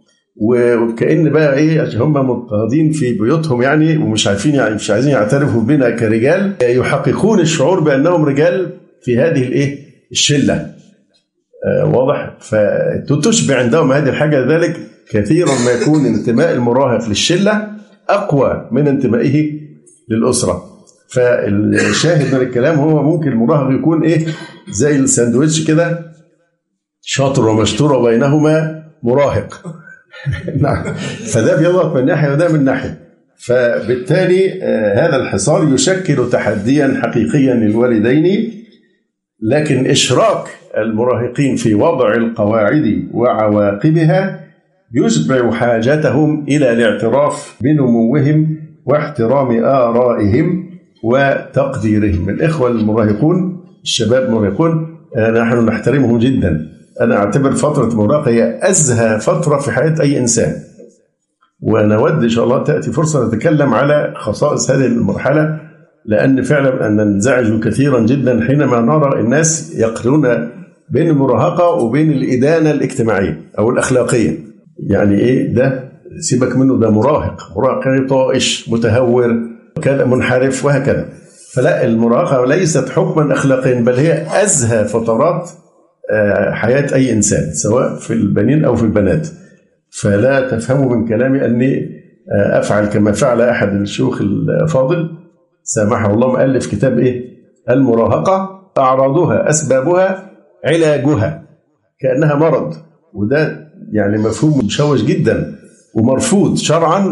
وكأن بقى إيه هم مضطهدين في بيوتهم يعني، ومش عارفين يعني مش عايزين يعترفوا بنا كرجال، يحققون الشعور بأنهم رجال في هذه الإيه الشلة. واضح؟ فتشبع عندهم هذه الحاجة. لذلك كثيرا ما يكون انتماء المراهق للشلة أقوى من انتمائه للأسرة. فالشاهد من الكلام هو ممكن المراهق يكون إيه زي الساندويتش كده، شاطر ومشطور وبينهما مراهق. نعم، فده بيضغط من ناحية وده من ناحية. فبالتالي هذا الحصار يشكل تحديا حقيقيا للوالدين، لكن إشراك المراهقين في وضع القواعد وعواقبها يشبع حاجتهم إلى الاعتراف بنموهم واحترام آرائهم وتقديرهم. الإخوة المراهقون، الشباب المراهقون، نحن نحترمهم جدا. أنا أعتبر فترة المراهقة هي أزهى فترة في حياة أي إنسان، ونود إن شاء الله تأتي فرصة نتكلم على خصائص هذه المرحلة، لأن فعلا أن ننزعج كثيرا جدا حينما نرى الناس يقرنون بين المراهقة وبين الإدانة الاجتماعية أو الأخلاقية. يعني إيه ده؟ سيبك منه، ده مراهق طائش متهور كذا منحرف وهكذا. فلا، المراهقة ليست حكما أخلاقيا، بل هي أزهى فترات حياة أي إنسان سواء في البنين أو في البنات. فلا تفهموا من كلامي أني أفعل كما فعل أحد الشيوخ الفاضل سامحه الله، مؤلف كتاب إيه؟ المراهقة، أعراضها أسبابها علاجها، كأنها مرض. وده يعني مفهوم مشوش جدا ومرفوض شرعا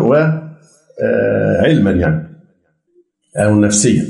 وعلما يعني أو نفسيا.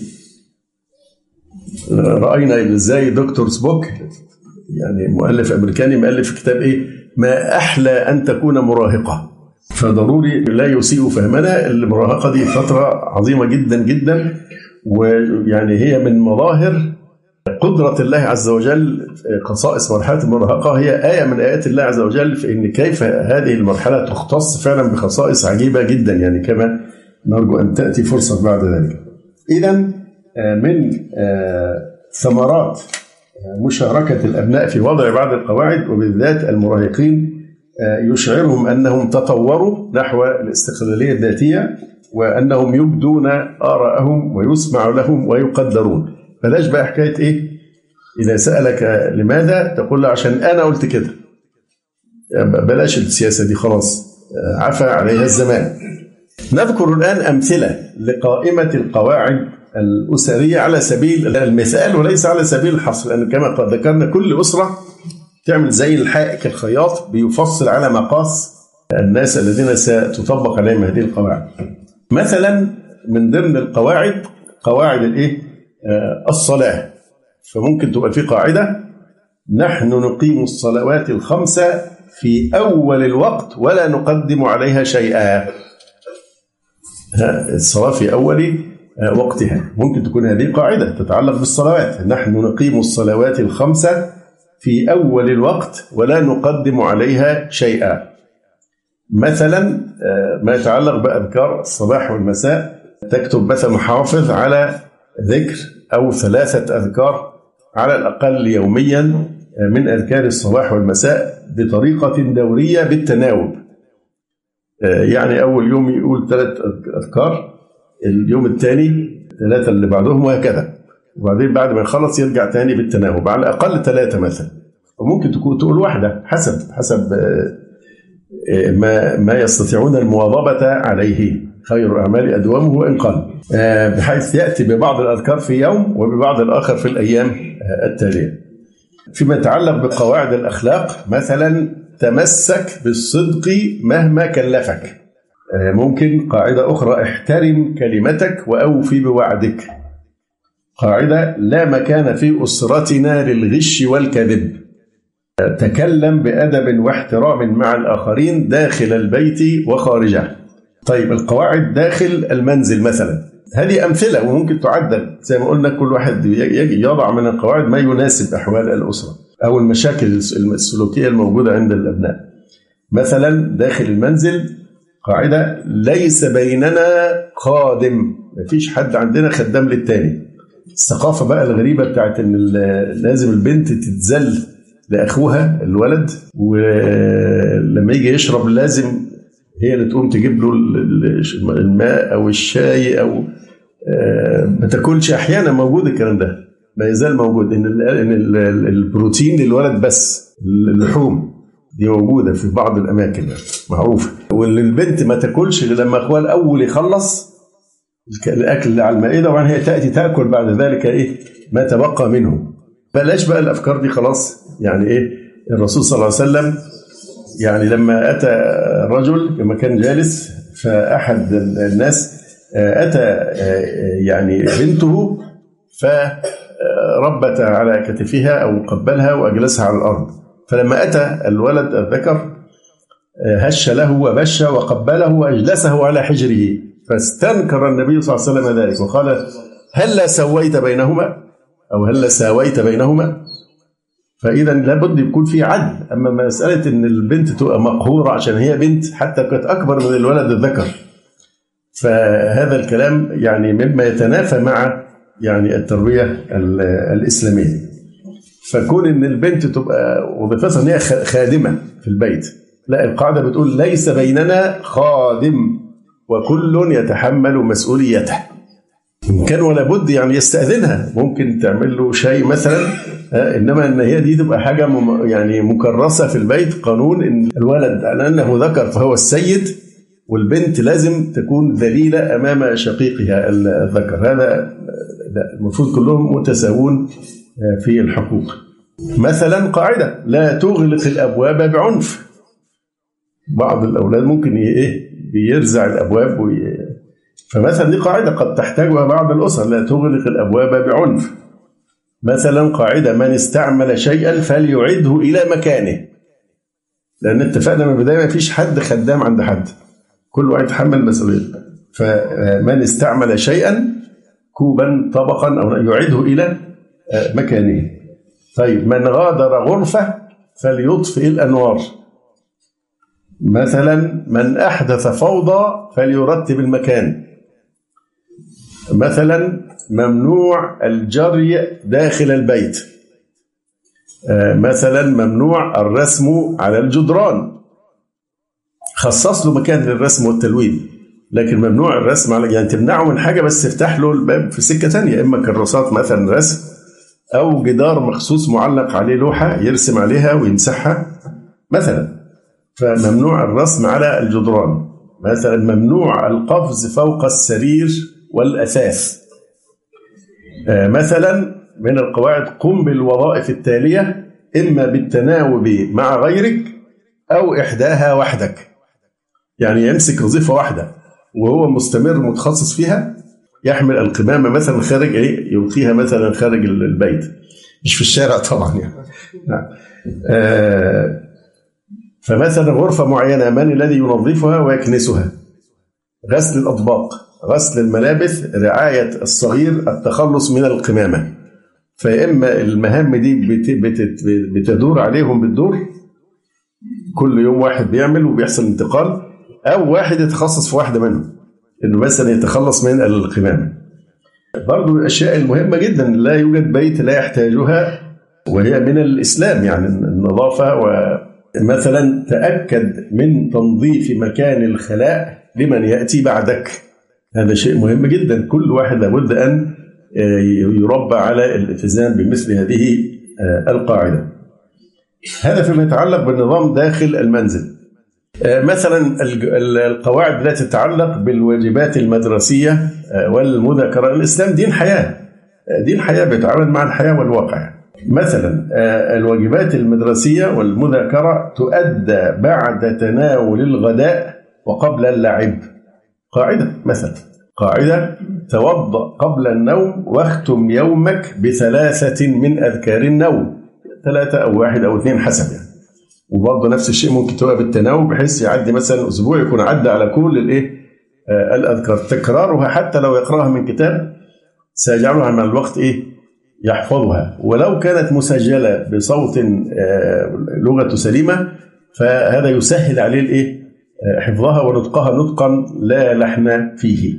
رأينا إزاي دكتور سبوك يعني مؤلف أمريكاني مؤلف كتاب إيه؟ ما أحلى أن تكون مراهقة. فضروري لا يسيء فهمنا. المراهقة دي فترة عظيمة جدا جدا، ويعني هي من مظاهر قدرة الله عز وجل. خصائص مرحلة المراهقة هي آية من آيات الله عز وجل في إن كيف هذه المرحلة تختص فعلا بخصائص عجيبة جدا، يعني كما نرجو أن تأتي فرصة بعد ذلك. إذن من ثمرات مشاركة الأبناء في وضع بعض القواعد وبالذات المراهقين يشعرهم أنهم تطوروا نحو الاستقلالية الذاتية، وأنهم يبدون آراءهم ويسمع لهم ويقدرون. بلاش بقى حكاية إيه إذا سألك لماذا تقول له عشان أنا قلت كده. بلاش السياسة دي، خلاص عفى عليها الزمان. نذكر الآن أمثلة لقائمة القواعد الأسرية على سبيل المثال وليس على سبيل الحصر، لأن كما قد ذكرنا كل أسرة تعمل زي الحائك الخياط بيفصل على مقاس الناس الذين ستطبق عليهم هذه القواعد. مثلا من ضمن القواعد قواعد الصلاة، فممكن تبقى في قاعدة: نحن نقيم الصلوات الخمسة في أول الوقت ولا نقدم عليها شيئا. الصلاة في أول وقتها ممكن تكون هذه قاعدة تتعلق بالصلوات: نحن نقيم الصلوات الخمسة في أول الوقت ولا نقدم عليها شيئا. مثلا ما يتعلق بأذكار الصباح والمساء، تكتب مثلا محافظ على ذكر أو 3 أذكار على الأقل يوميا من أذكار الصباح والمساء بطريقة دورية بالتناوب. يعني أول يوم يقول 3 أذكار، اليوم الثاني 3 اللي بعدهم وهكذا، وبعدين بعد ما يخلص يرجع تاني بالتناوب على الأقل 3 مثلا، وممكن تقول واحدة حسب ما يستطيعون المواظبة عليه. خير الأعمال أدومه وإن قل، بحيث يأتي ببعض الأذكار في يوم وببعض الآخر في الأيام التالية. فيما يتعلق بقواعد الأخلاق مثلا تمسك بالصدق مهما كلفك. ممكن قاعدة أخرى: احترم كلمتك وأوفي بوعدك. قاعدة: لا مكان في أسرتنا للغش والكذب. تكلم بأدب واحترام مع الآخرين داخل البيت وخارجه. طيب، القواعد داخل المنزل مثلا، هذه أمثلة وممكن تعدل زي ما قلنا. كل واحد يضع من القواعد ما يناسب أحوال الأسرة أو المشاكل السلوكية الموجودة عند الأبناء. مثلا داخل المنزل قاعدة: ليس بيننا خادم، مفيش حد عندنا خدام للتاني. الثقافة بقى الغريبة بتاعت إن لازم البنت تتذل لأخوها الولد، ولما يجي يشرب لازم هي اللي تقوم تجيب له الماء أو الشاي، أو ما تاكلش. أحيانا موجود الكلام ده، ما يزال موجود، إن البروتين للولد بس، اللحوم دي موجودة في بعض الأماكن معروفة، واللي البنت ما تاكلش إلا لما أخوها الأول يخلص الأكل اللي على المائدة، وبعدين هي تأتي تأكل بعد ذلك ما تبقى منه. بلاش بقى الأفكار دي خلاص. يعني الرسول صلى الله عليه وسلم يعني لما أتى رجل لما كان جالس، فأحد الناس أتى يعني بنته فربت على كتفها أو قبلها وأجلسها على الأرض. فلما أتى الولد الذكر هش له وبش وقبله وأجلسه على حجره، فاستنكر النبي صلى الله عليه وسلم ذلك وقال: هل سويت بينهما أو هل ساويت بينهما؟ فإذا لابد يكون في عدل. أما مسألة إن البنت تبقى مقهورة عشان هي بنت حتى كانت أكبر من الولد الذكر، فهذا الكلام يعني مما يتنافى مع يعني التربية الإسلامية. فكون إن البنت تبقى وظيفتها إن هي خادمة في البيت، لا، القاعدة بتقول: ليس بيننا خادم وكل يتحمل مسؤوليته. إن كان ولا بد يعني يستأذنها، ممكن تعمل له شيء مثلا، إنما إن هي دي تبقى حاجة يعني مكرسة في البيت. قانون إن الولد على أنه ذكر فهو السيد، والبنت لازم تكون ذليلة أمام شقيقها الذكر. هذا المفروض كلهم متساوون في الحقوق. مثلا قاعدة: لا تغلق الأبواب بعنف. بعض الأولاد ممكن بيرزع الأبواب فمثلا دي قاعدة قد تحتاجها بعض الأسر: لا تغلق الأبواب بعنف. مثلا قاعدة: من استعمل شيئا فليعده إلى مكانه. لأن اتفقنا من البداية ما فيش حد خدام عند حد، كل واحد يتحمل مسؤوليته. فمن استعمل شيئا كوبا طبقا أو يعده إلى مكانه. طيب، من غادر غرفة فليطفئ الأنوار. مثلا من أحدث فوضى فليرتب المكان. مثلا ممنوع الجري داخل البيت. مثلا ممنوع الرسم على الجدران. خصص له مكان للرسم والتلوين، لكن ممنوع الرسم على، يعني تمنعه من حاجة بس تفتح له الباب في سكة تانية، إما كراسات مثلا رسم، أو جدار مخصوص معلق عليه لوحة يرسم عليها ويمسحها مثلا. فممنوع الرسم على الجدران. مثلا ممنوع القفز فوق السرير والأثاث. مثلا من القواعد: قم بالوظائف التالية إما بالتناوب مع غيرك أو إحداها وحدك. يعني يمسك وظيفة واحدة وهو مستمر متخصص فيها، يحمل القمامة مثلا خارج يلقيها مثلا خارج البيت، مش في الشارع طبعا يعني. فمثلا غرفة معينة من الذي ينظفها ويكنسها؟ غسل الأطباق، غسل الملابس، رعاية الصغير، التخلص من القمامة. فإما المهام دي بتدور عليهم بالدور، كل يوم واحد بيعمل وبيحصل انتقال، أو واحد يتخصص في واحدة منهم، إنه مثلا يتخلص من القمامة. برضو الأشياء المهمة جدا لا يوجد بيت لا يحتاجها، وهي من الإسلام يعني النظافة. ومثلا تأكد من تنظيف مكان الخلاء لمن يأتي بعدك، هذا شيء مهم جدا. كل واحد لابد أن يربى على الالتزام بمثل هذه القاعدة. هذا فيما يتعلق بالنظام داخل المنزل. مثلا القواعد التي تتعلق بالواجبات المدرسية والمذاكرة. الإسلام دين حياة، دين حياة بيتعامل مع الحياة والواقع. مثلا الواجبات المدرسية والمذاكرة تؤدى بعد تناول الغداء وقبل اللعب. قاعدة مثلا، قاعدة: توضأ قبل النوم واختم يومك ب3 من أذكار النوم، 3 أو 1 أو 2 حسب يعني. وبرضه نفس الشيء ممكن تبقى بالتناوب، بحيث يعدي مثلا أسبوع يكون عدى على كل الأذكار. تكرارها حتى لو يقرأها من كتاب سيجعلها مع الوقت يحفظها، ولو كانت مسجلة بصوت لغة سليمة فهذا يسهل عليه حفظها ونطقها نطقا لا لحن فيه.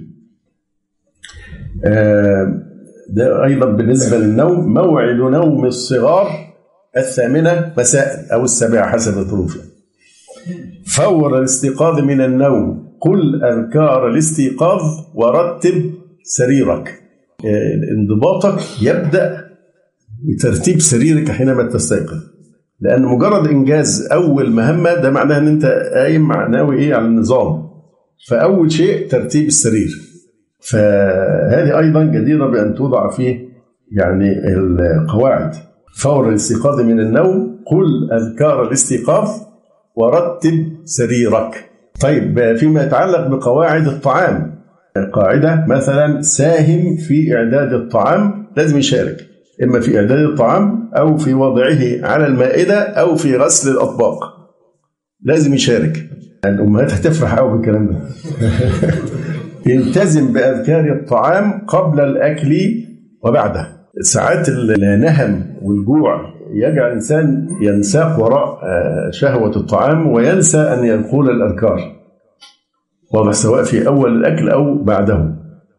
ده أيضا بالنسبة للنوم: موعد نوم الصغار 8 مساء أو 7 حسب الظروف. فور الاستيقاظ من النوم قل أذكار الاستيقاظ ورتب سريرك. انضباطك يبدأ بترتيب سريرك حينما تستيقظ، لأن مجرد إنجاز أول مهمة ده معناه أن أنت قايم ناوي على النظام. فأول شيء ترتيب السرير، فهذه أيضا جديرة بأن توضع فيه القواعد. فور الاستيقاظ من النوم قل أذكار الاستيقاظ ورتب سريرك. طيب، فيما يتعلق بقواعد الطعام، قاعدة مثلا: ساهم في إعداد الطعام. لازم يشارك، إما في إعداد الطعام أو في وضعه على المائدة أو في غسل الأطباق. لازم يشارك. الأمهات هتفرح قوي بالكلام ده. يلتزم بأذكار الطعام قبل الأكل وبعده. ساعات النهم والجوع يجعل الإنسان ينساق وراء شهوة الطعام وينسى أن يقول الأذكار، واضح، سواء في أول الأكل أو بعده.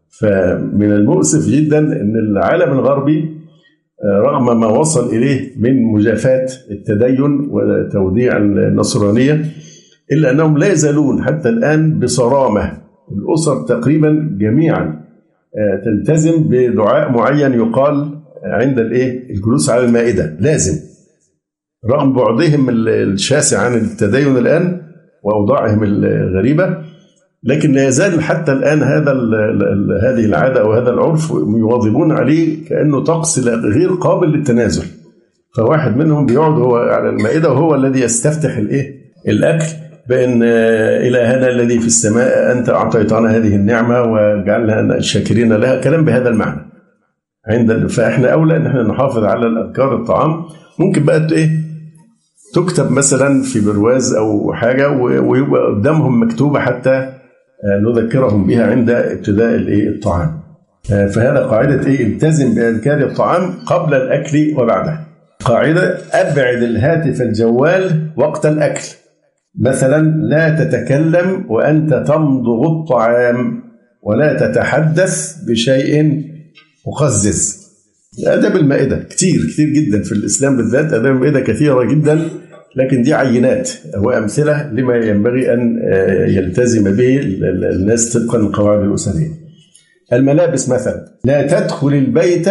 فمن المؤسف جدا أن العالم الغربي رغم ما وصل إليه من مجافاة التدين وتوديع النصرانية، إلا أنهم لا يزالون حتى الآن بصرامة. الأسر تقريبا جميعا تلتزم بدعاء معين يقال عند الجلوس على المائدة، لازم، رغم بعدهم الشاسع عن التدين الآن وأوضاعهم الغريبة، لكن لا يزال حتى الآن هذه العادة أو هذا العرف يواظبون عليه كأنه طقس غير قابل للتنازل. فواحد منهم بيقعد هو على المائدة وهو الذي يستفتح الأكل بأن إلهنا الذي في السماء أنت أعطيتنا هذه النعمة وجعلنا شاكرين لها، كلام بهذا المعنى. فإحنا أولى أن احنا نحافظ على الأذكار الطعام. ممكن بقى تكتب مثلا في برواز أو حاجة ويبقى قدامهم مكتوبة حتى نذكرهم بها عند ابتداء الطعام. فهذا قاعدة التزم بأذكار الطعام قبل الأكل وبعده. قاعدة: أبعد الهاتف الجوال وقت الأكل. مثلا: لا تتكلم وأنت تمضغ الطعام، ولا تتحدث بشيء مقزز. أدب المائدة كتير جدا في الإسلام بالذات، أدب المائدة كثيرة جدا، لكن دي عينات وأمثلة لما ينبغي أن يلتزم به الناس طبقا للقواعد الأسرية. الملابس مثلا: لا تدخل البيت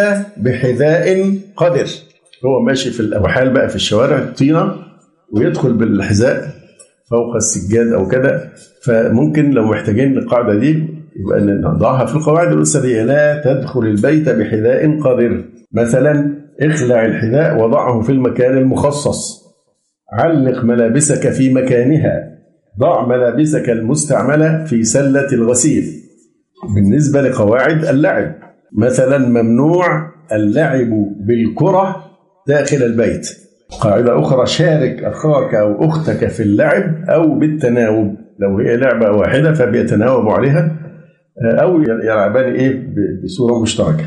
بحذاء قدر. هو ماشي في الأوحال بقى في الشوارع الطينة ويدخل بالحذاء فوق السجاد أو كذا، فممكن لو محتاجين القاعدة دي يبقى نضعها في القواعد الأسرية. لا تدخل البيت بحذاء قدر. مثلا: اخلع الحذاء وضعه في المكان المخصص. علق ملابسك في مكانها. ضع ملابسك المستعملة في سلة الغسيل. بالنسبة لقواعد اللعب، مثلا: ممنوع اللعب بالكرة داخل البيت. قاعدة أخرى: شارك أخاك أو أختك في اللعب أو بالتناوب. لو هي لعبة واحدة فبيتناوبوا عليها أو يلعبان بصورة مشتركة.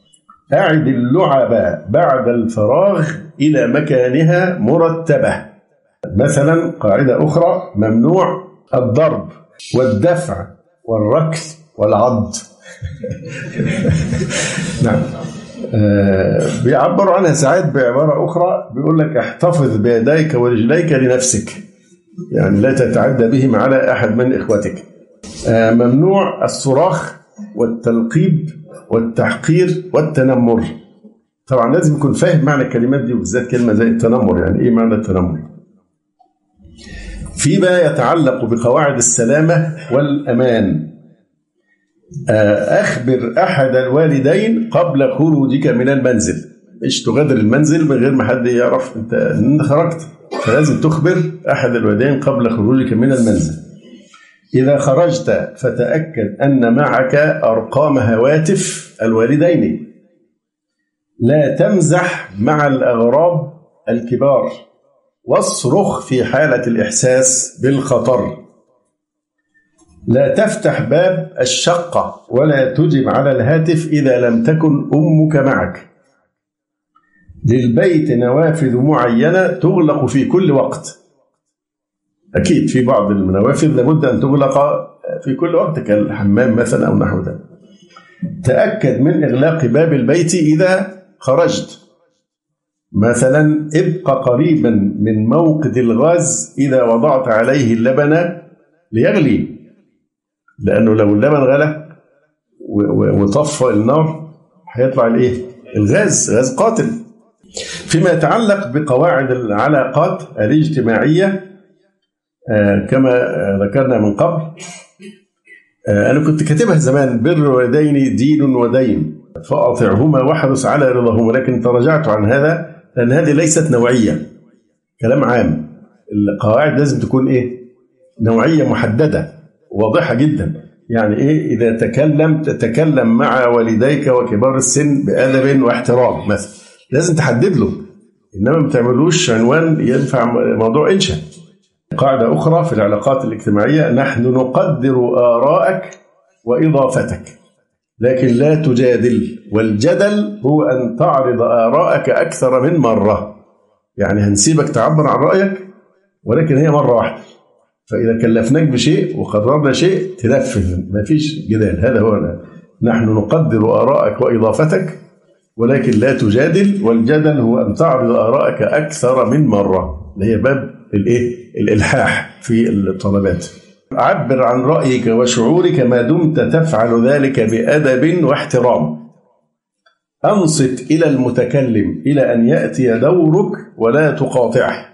أعد اللعب بعد الفراغ إلى مكانها مرتبة. مثلا قاعدة أخرى: ممنوع الضرب والدفع والركل والعض. نعم. بيعبروا عنها ساعات بعبارة أخرى، بيقول لك: احتفظ بيديك ورجليك لنفسك، يعني لا تتعدى بهم على أحد من إخوتك. ممنوع الصراخ والتلقيب والتحقير والتنمر. طبعا لازم يكون فاهم معنى الكلمات دي، وبالذات كلمة زي التنمر. يعني إيه معنى التنمر؟ فيما يتعلق بقواعد السلامة والأمان: أخبر أحد الوالدين قبل خروجك من المنزل. مش تغادر المنزل من غير ما حد يعرف أنت خرجت، فلازم تخبر أحد الوالدين قبل خروجك من المنزل. إذا خرجت فتأكد أن معك أرقام هواتف الوالدين. لا تمزح مع الأغراب الكبار، واصرخ في حالة الإحساس بالخطر. لا تفتح باب الشقة ولا تجب على الهاتف إذا لم تكن أمك معك. للبيت نوافذ معينة تغلق في كل وقت. أكيد في بعض النوافذ لابد أن تغلق في كل وقت كالحمام مثلا أو نحو ذلك. تأكد من إغلاق باب البيت إذا خرجت. مثلا ابق قريبا من موقد الغاز إذا وضعت عليه اللبن ليغلي، لأنه لو اللبن غلى وطفى النار هيطلع غاز قاتل. فيما يتعلق بقواعد العلاقات الاجتماعية كما ذكرنا من قبل، أنا كنت كاتبها زمان: بر الوالدين دين ودين فأطعهما واحرص على رضاهما، لكن تراجعت عن هذا لأن هذه ليست نوعية، كلام عام. القواعد لازم تكون نوعية محددة واضحة جدا. يعني إذا تتكلم مع والديك وكبار السن بأدب واحترام مثلا، لازم تحدد له، إنما ما تعملوش عنوان ينفع موضوع إنشاء. قاعدة أخرى في العلاقات الاجتماعية: نحن نقدر آراءك وإضافتك لكن لا تجادل، والجدل هو أن تعرض آراءك أكثر من مرة. يعني هنسيبك تعبر عن رأيك ولكن هي مرة واحدة، فإذا كلفناك بشيء وقررنا شيء تنفذ، ما فيش جدال. هذا هو نحن نقدر آراءك وإضافتك ولكن لا تجادل، والجدل هو أن تعرض آراءك أكثر من مرة، اللي هي باب الإلحاح في الطلبات. عبر عن رأيك وشعورك ما دمت تفعل ذلك بأدب واحترام. أنصت إلى المتكلم إلى أن يأتي دورك ولا تقاطعه.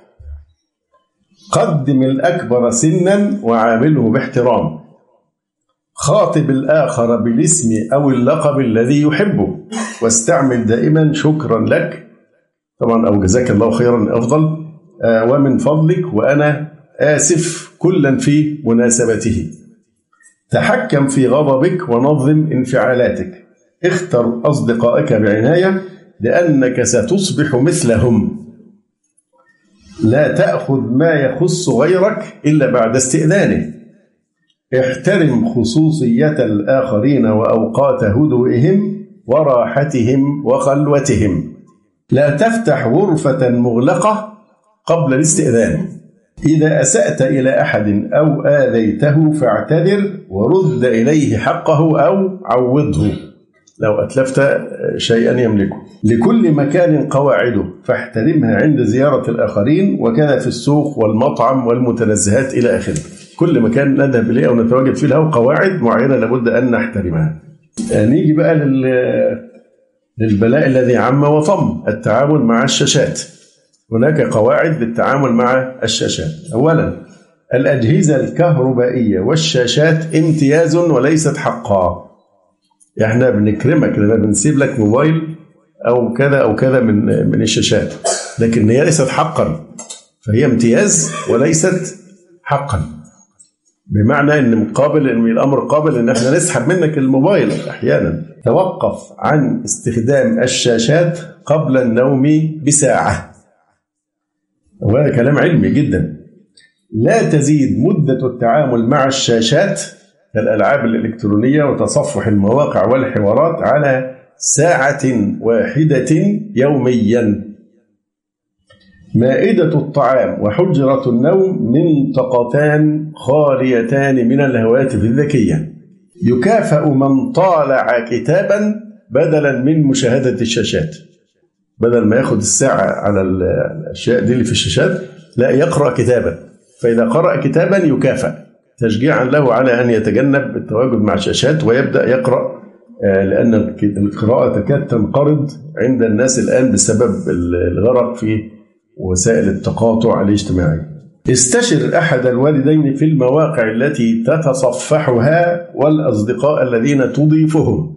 قدم الأكبر سنا وعامله باحترام. خاطب الآخر بالاسم أو اللقب الذي يحبه، واستعمل دائما شكرا لك طبعا أو جزاك الله خيرا أفضل، ومن فضلك وأنا آسف، كلا في مناسبته. تحكم في غضبك ونظم انفعالاتك. اختر أصدقائك بعناية لأنك ستصبح مثلهم. لا تأخذ ما يخص غيرك إلا بعد استئذانه. احترم خصوصية الآخرين وأوقات هدوئهم وراحتهم وخلوتهم. لا تفتح غرفة مغلقة قبل الاستئذان. إذا أسأت إلى أحد أو آذيته فاعتذر ورد إليه حقه أو عوضه لو أتلفت شيئا يملكه. لكل مكان قواعده فاحترمها عند زيارة الآخرين، وكذا في السوق والمطعم والمتنزهات إلى آخره. كل مكان نذهب إليه أو نتواجد فيه له قواعد معينة لابد أن نحترمها. نيجي بقى للبلاء الذي عم وطم: التعامل مع الشاشات. هناك قواعد للتعامل مع الشاشات. أولا، الأجهزة الكهربائية والشاشات امتياز وليست حقا. احنا بنكرمك لما بنسيب لك موبايل أو كذا أو كذا من الشاشات، لكن هي ليست حقا، فهي امتياز وليست حقا. بمعنى ان الامر قابل ان احنا نسحب منك الموبايل احيانا. توقف عن استخدام الشاشات قبل النوم بساعة، وهذا كلام علمي جدا. لا تزيد مدة التعامل مع الشاشات كالألعاب الإلكترونية وتصفح المواقع والحوارات على ساعة واحدة يوميا. مائدة الطعام وحجرة النوم منطقتان خاليتان من الهواتف الذكية. يكافأ من طالع كتابا بدلا من مشاهدة الشاشات. بدل ما ياخد الساعة على الأشياء دي اللي في الشاشات، لا، يقرأ كتابا. فإذا قرأ كتابا يكافأ تشجيعا له على أن يتجنب التواجد مع الشاشات ويبدأ يقرأ، لأن القراءة تكاد تنقرض عند الناس الآن بسبب الغرق في وسائل التقاطع الاجتماعي. استشر أحد الوالدين في المواقع التي تتصفحها والأصدقاء الذين تضيفهم.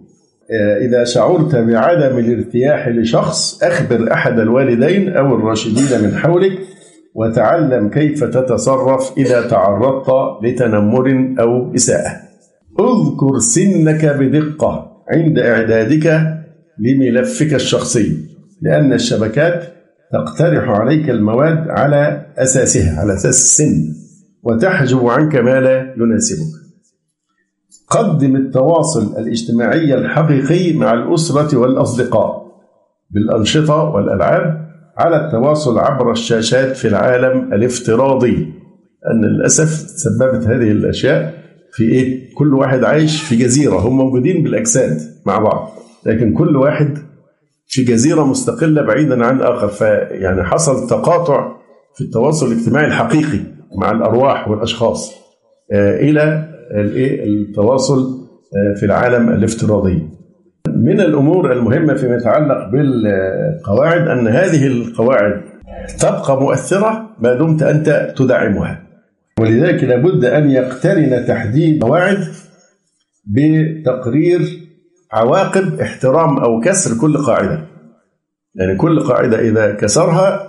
إذا شعرت بعدم الارتياح لشخص أخبر أحد الوالدين أو الراشدين من حولك، وتعلم كيف تتصرف إذا تعرضت لتنمر أو إساءة. اذكر سنك بدقة عند إعدادك لملفك الشخصي، لأن الشبكات تقترح عليك المواد على أساسها، على أساس السن، وتحجب عنك ما لا يناسبك. قدم التواصل الاجتماعي الحقيقي مع الأسرة والأصدقاء بالأنشطة والألعاب على التواصل عبر الشاشات في العالم الافتراضي، أن للأسف سببت هذه الأشياء في كل واحد عايش في جزيرة، هم موجودين بالأجساد مع بعض لكن كل واحد في جزيرة مستقلة بعيدا عن آخر، فيعني حصل تقاطع في التواصل الاجتماعي الحقيقي مع الأرواح والأشخاص إلى التواصل في العالم الافتراضي. من الأمور المهمة فيما يتعلق بالقواعد أن هذه القواعد تبقى مؤثرة ما دمت أنت تدعمها، ولذلك لابد أن يقترن تحديد قواعد بتقرير عواقب احترام أو كسر كل قاعدة. يعني كل قاعدة إذا كسرها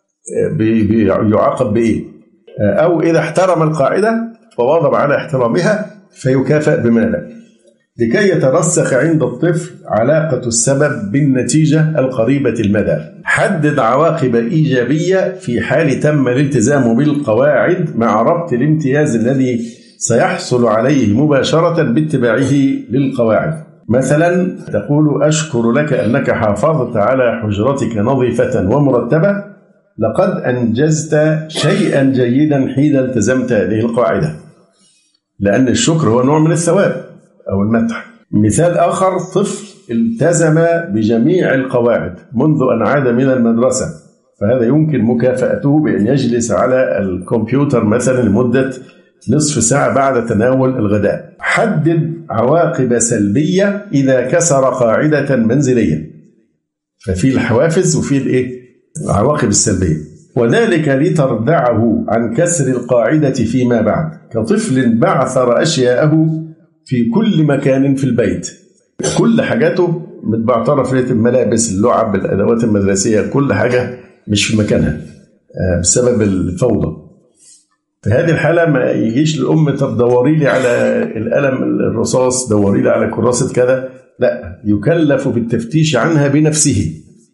يعاقب بإيه، أو إذا احترم القاعدة وواظب على احترامها فيكافئ بماذا، لكي يترسخ عند الطفل علاقة السبب بالنتيجة القريبة المدى. حدد عواقب إيجابية في حال تم الالتزام بالقواعد مع ربط الامتياز الذي سيحصل عليه مباشرة باتباعه للقواعد. مثلا تقول: أشكر لك أنك حافظت على حجرتك نظيفة ومرتبة، لقد أنجزت شيئا جيدا حين التزمت هذه القاعدة، لأن الشكر هو نوع من الثواب أو المدح. مثال آخر: طفل التزم بجميع القواعد منذ أن عاد من المدرسة، فهذا يمكن مكافأته بأن يجلس على الكمبيوتر مثلا لمدة نصف ساعة بعد تناول الغداء. حدد عواقب سلبية إذا كسر قاعدة منزلية، ففي الحوافز وفي العواقب السلبية، وذلك لتردعه عن كسر القاعدة فيما بعد، كطفل بعثر أشياءه في كل مكان في البيت، كل حاجاته متبعترة في الملابس، اللعب، الأدوات المدرسية، كل حاجة مش في مكانها بسبب الفوضى. في هذه الحالة ما يجيش الأم: طب دوري لي على القلم الرصاص، دوري لي على كراسة كذا، لا، يكلف بالتفتيش عنها بنفسه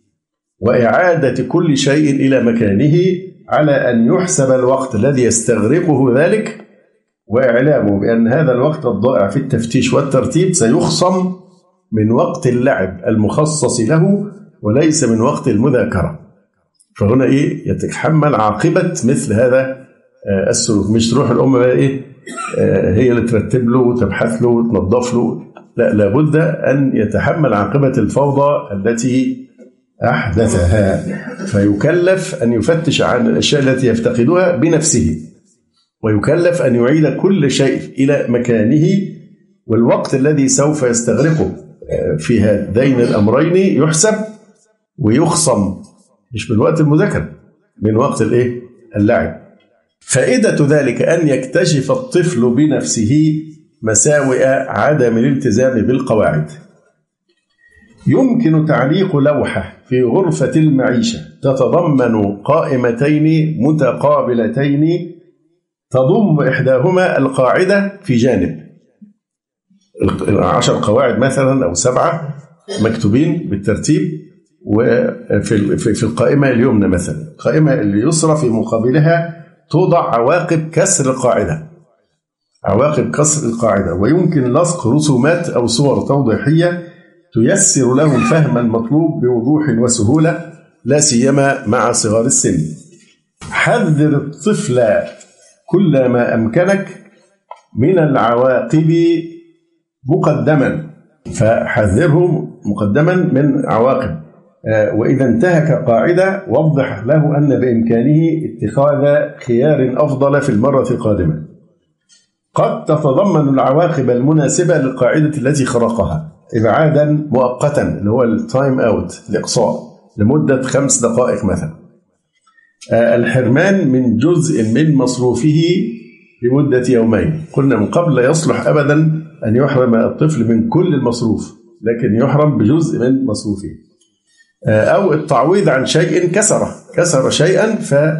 وإعادة كل شيء إلى مكانه، على أن يحسب الوقت الذي يستغرقه ذلك، وإعلامه بأن هذا الوقت الضائع في التفتيش والترتيب سيخصم من وقت اللعب المخصص له وليس من وقت المذاكرة. فهنا يتحمل عاقبة مثل هذا السلوك. مش تروح الأم بقى هي اللي ترتب له وتبحث له وتنظف له، لا، لابد أن يتحمل عاقبة الفوضى التي أحدثها، فيكلف أن يفتش عن الأشياء التي يفتقدها بنفسه، ويكلف أن يعيد كل شيء إلى مكانه، والوقت الذي سوف يستغرقه في هذين الأمرين يحسب ويخصم، مش من وقت المذاكرة، من وقت اللعب. فائدة ذلك أن يكتشف الطفل بنفسه مساوئ عدم الالتزام بالقواعد. يمكن تعليق لوحة في غرفة المعيشة تتضمن قائمتين متقابلتين تضم إحداهما القاعدة في جانب، 10 قواعد مثلا أو 7 مكتوبين بالترتيب، وفي القائمة اليمنى مثلا، القائمة اليسرى في مقابلها توضع عواقب كسر القاعدة، عواقب كسر القاعدة. ويمكن لصق رسومات أو صور توضيحية تيسر له الفهم المطلوب بوضوح وسهولة، لا سيما مع صغار السن. حذر الطفل كل ما أمكنك من العواقب مقدما، فحذره مقدما من عواقب، وإذا انتهك قاعدة وضح له أن بإمكانه اتخاذ خيار أفضل في المرة القادمة. قد تتضمن العواقب المناسبة للقاعدة التي خرقها إبعادا مؤقتا، اللي هو التايم أوت، الإقصاء لمدة 5 دقائق مثلا، الحرمان من جزء من مصروفه لمدة 2 يومين. قلنا من قبل لا يصلح أبدا أن يحرم الطفل من كل المصروف، لكن يحرم بجزء من مصروفه. أو التعويض عن شيء كسر شيئا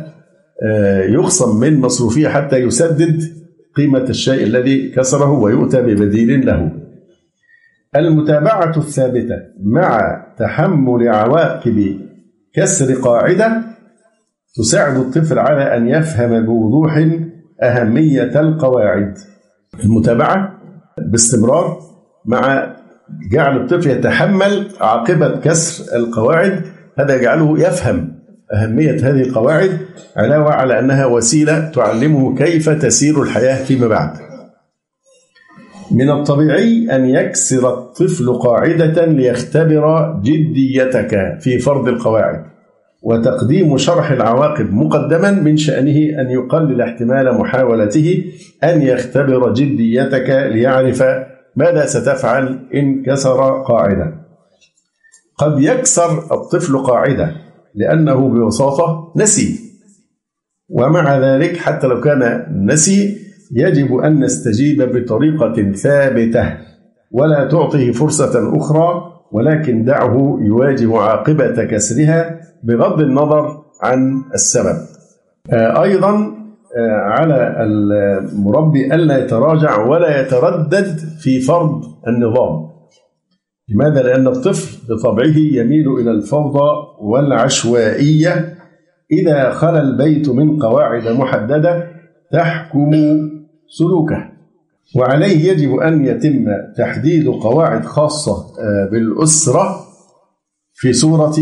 فيخصم من مصروفه حتى يسدد قيمة الشيء الذي كسره ويؤتى ببديل له. المتابعة الثابتة مع تحمل عواقب كسر قاعدة تساعد الطفل على أن يفهم بوضوح أهمية القواعد. المتابعة باستمرار مع جعل الطفل يتحمل عاقبة كسر القواعد، هذا يجعله يفهم أهمية هذه القواعد، علاوة على أنها وسيلة تعلمه كيف تسير الحياة فيما بعد. من الطبيعي أن يكسر الطفل قاعدة ليختبر جديتك في فرض القواعد، وتقديم شرح العواقب مقدما من شأنه أن يقلل احتمال محاولته أن يختبر جديتك ليعرف ماذا ستفعل إن كسر قاعدة. قد يكسر الطفل قاعدة لأنه ببساطة نسي، ومع ذلك حتى لو كان نسي يجب أن نستجيب بطريقة ثابتة ولا تعطيه فرصة أخرى، ولكن دعه يواجه عاقبة كسرها بغض النظر عن السبب. أيضا على المربي ألا يتراجع ولا يتردد في فرض النظام. لماذا؟ لأن الطفل بطبعه يميل إلى الفوضى والعشوائية إذا خلا البيت من قواعد محددة تحكم سلوكه، وعليه يجب أن يتم تحديد قواعد خاصة بالأسرة في صورة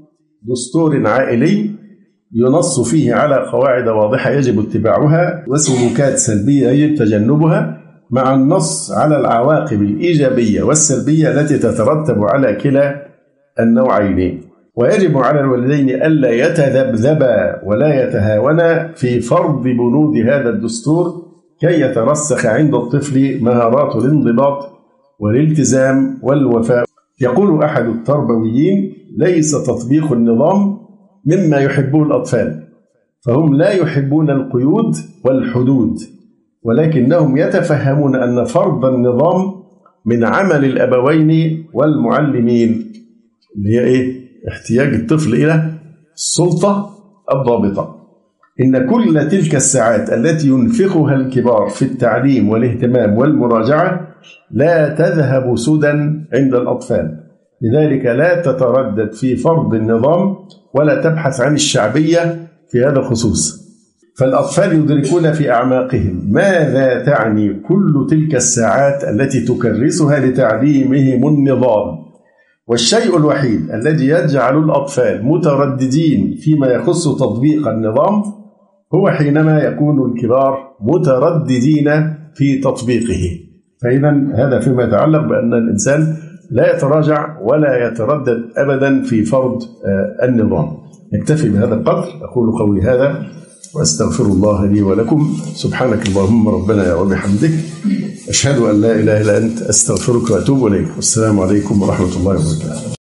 دستور عائلي ينص فيه على قواعد واضحة يجب اتباعها وسلوكات سلبية يجب تجنبها، مع النص على العواقب الإيجابية والسلبية التي تترتب على كلا النوعين. ويجب على الوالدين ألا يتذبذبا ولا يتهاونا في فرض بنود هذا الدستور كي يترسخ عند الطفل مهارات الانضباط والالتزام والوفاء. يقول أحد التربويين: ليس تطبيق النظام مما يحبه الأطفال، فهم لا يحبون القيود والحدود، ولكنهم يتفهمون أن فرض النظام من عمل الأبوين والمعلمين، اللي هي احتياج الطفل إلى السلطة الضابطة. إن كل تلك الساعات التي ينفقها الكبار في التعليم والاهتمام والمراجعة لا تذهب سدى عند الأطفال، لذلك لا تتردد في فرض النظام ولا تبحث عن الشعبية في هذا الخصوص. فالأطفال يدركون في أعماقهم ماذا تعني كل تلك الساعات التي تكرسها لتعليمهم النظام. والشيء الوحيد الذي يجعل الأطفال مترددين فيما يخص تطبيق النظام هو حينما يكون الكبار مترددين في تطبيقه. فإذا هذا فيما يتعلق بأن الإنسان لا يتراجع ولا يتردد أبدا في فرض النظام. نكتفي بهذا القدر. أقول قولي هذا وأستغفر الله لي ولكم. سبحانك اللهم ربنا وبحمدك، أشهد أن لا إله إلا أنت، أستغفرك وأتوب إليك. والسلام عليكم ورحمة الله وبركاته.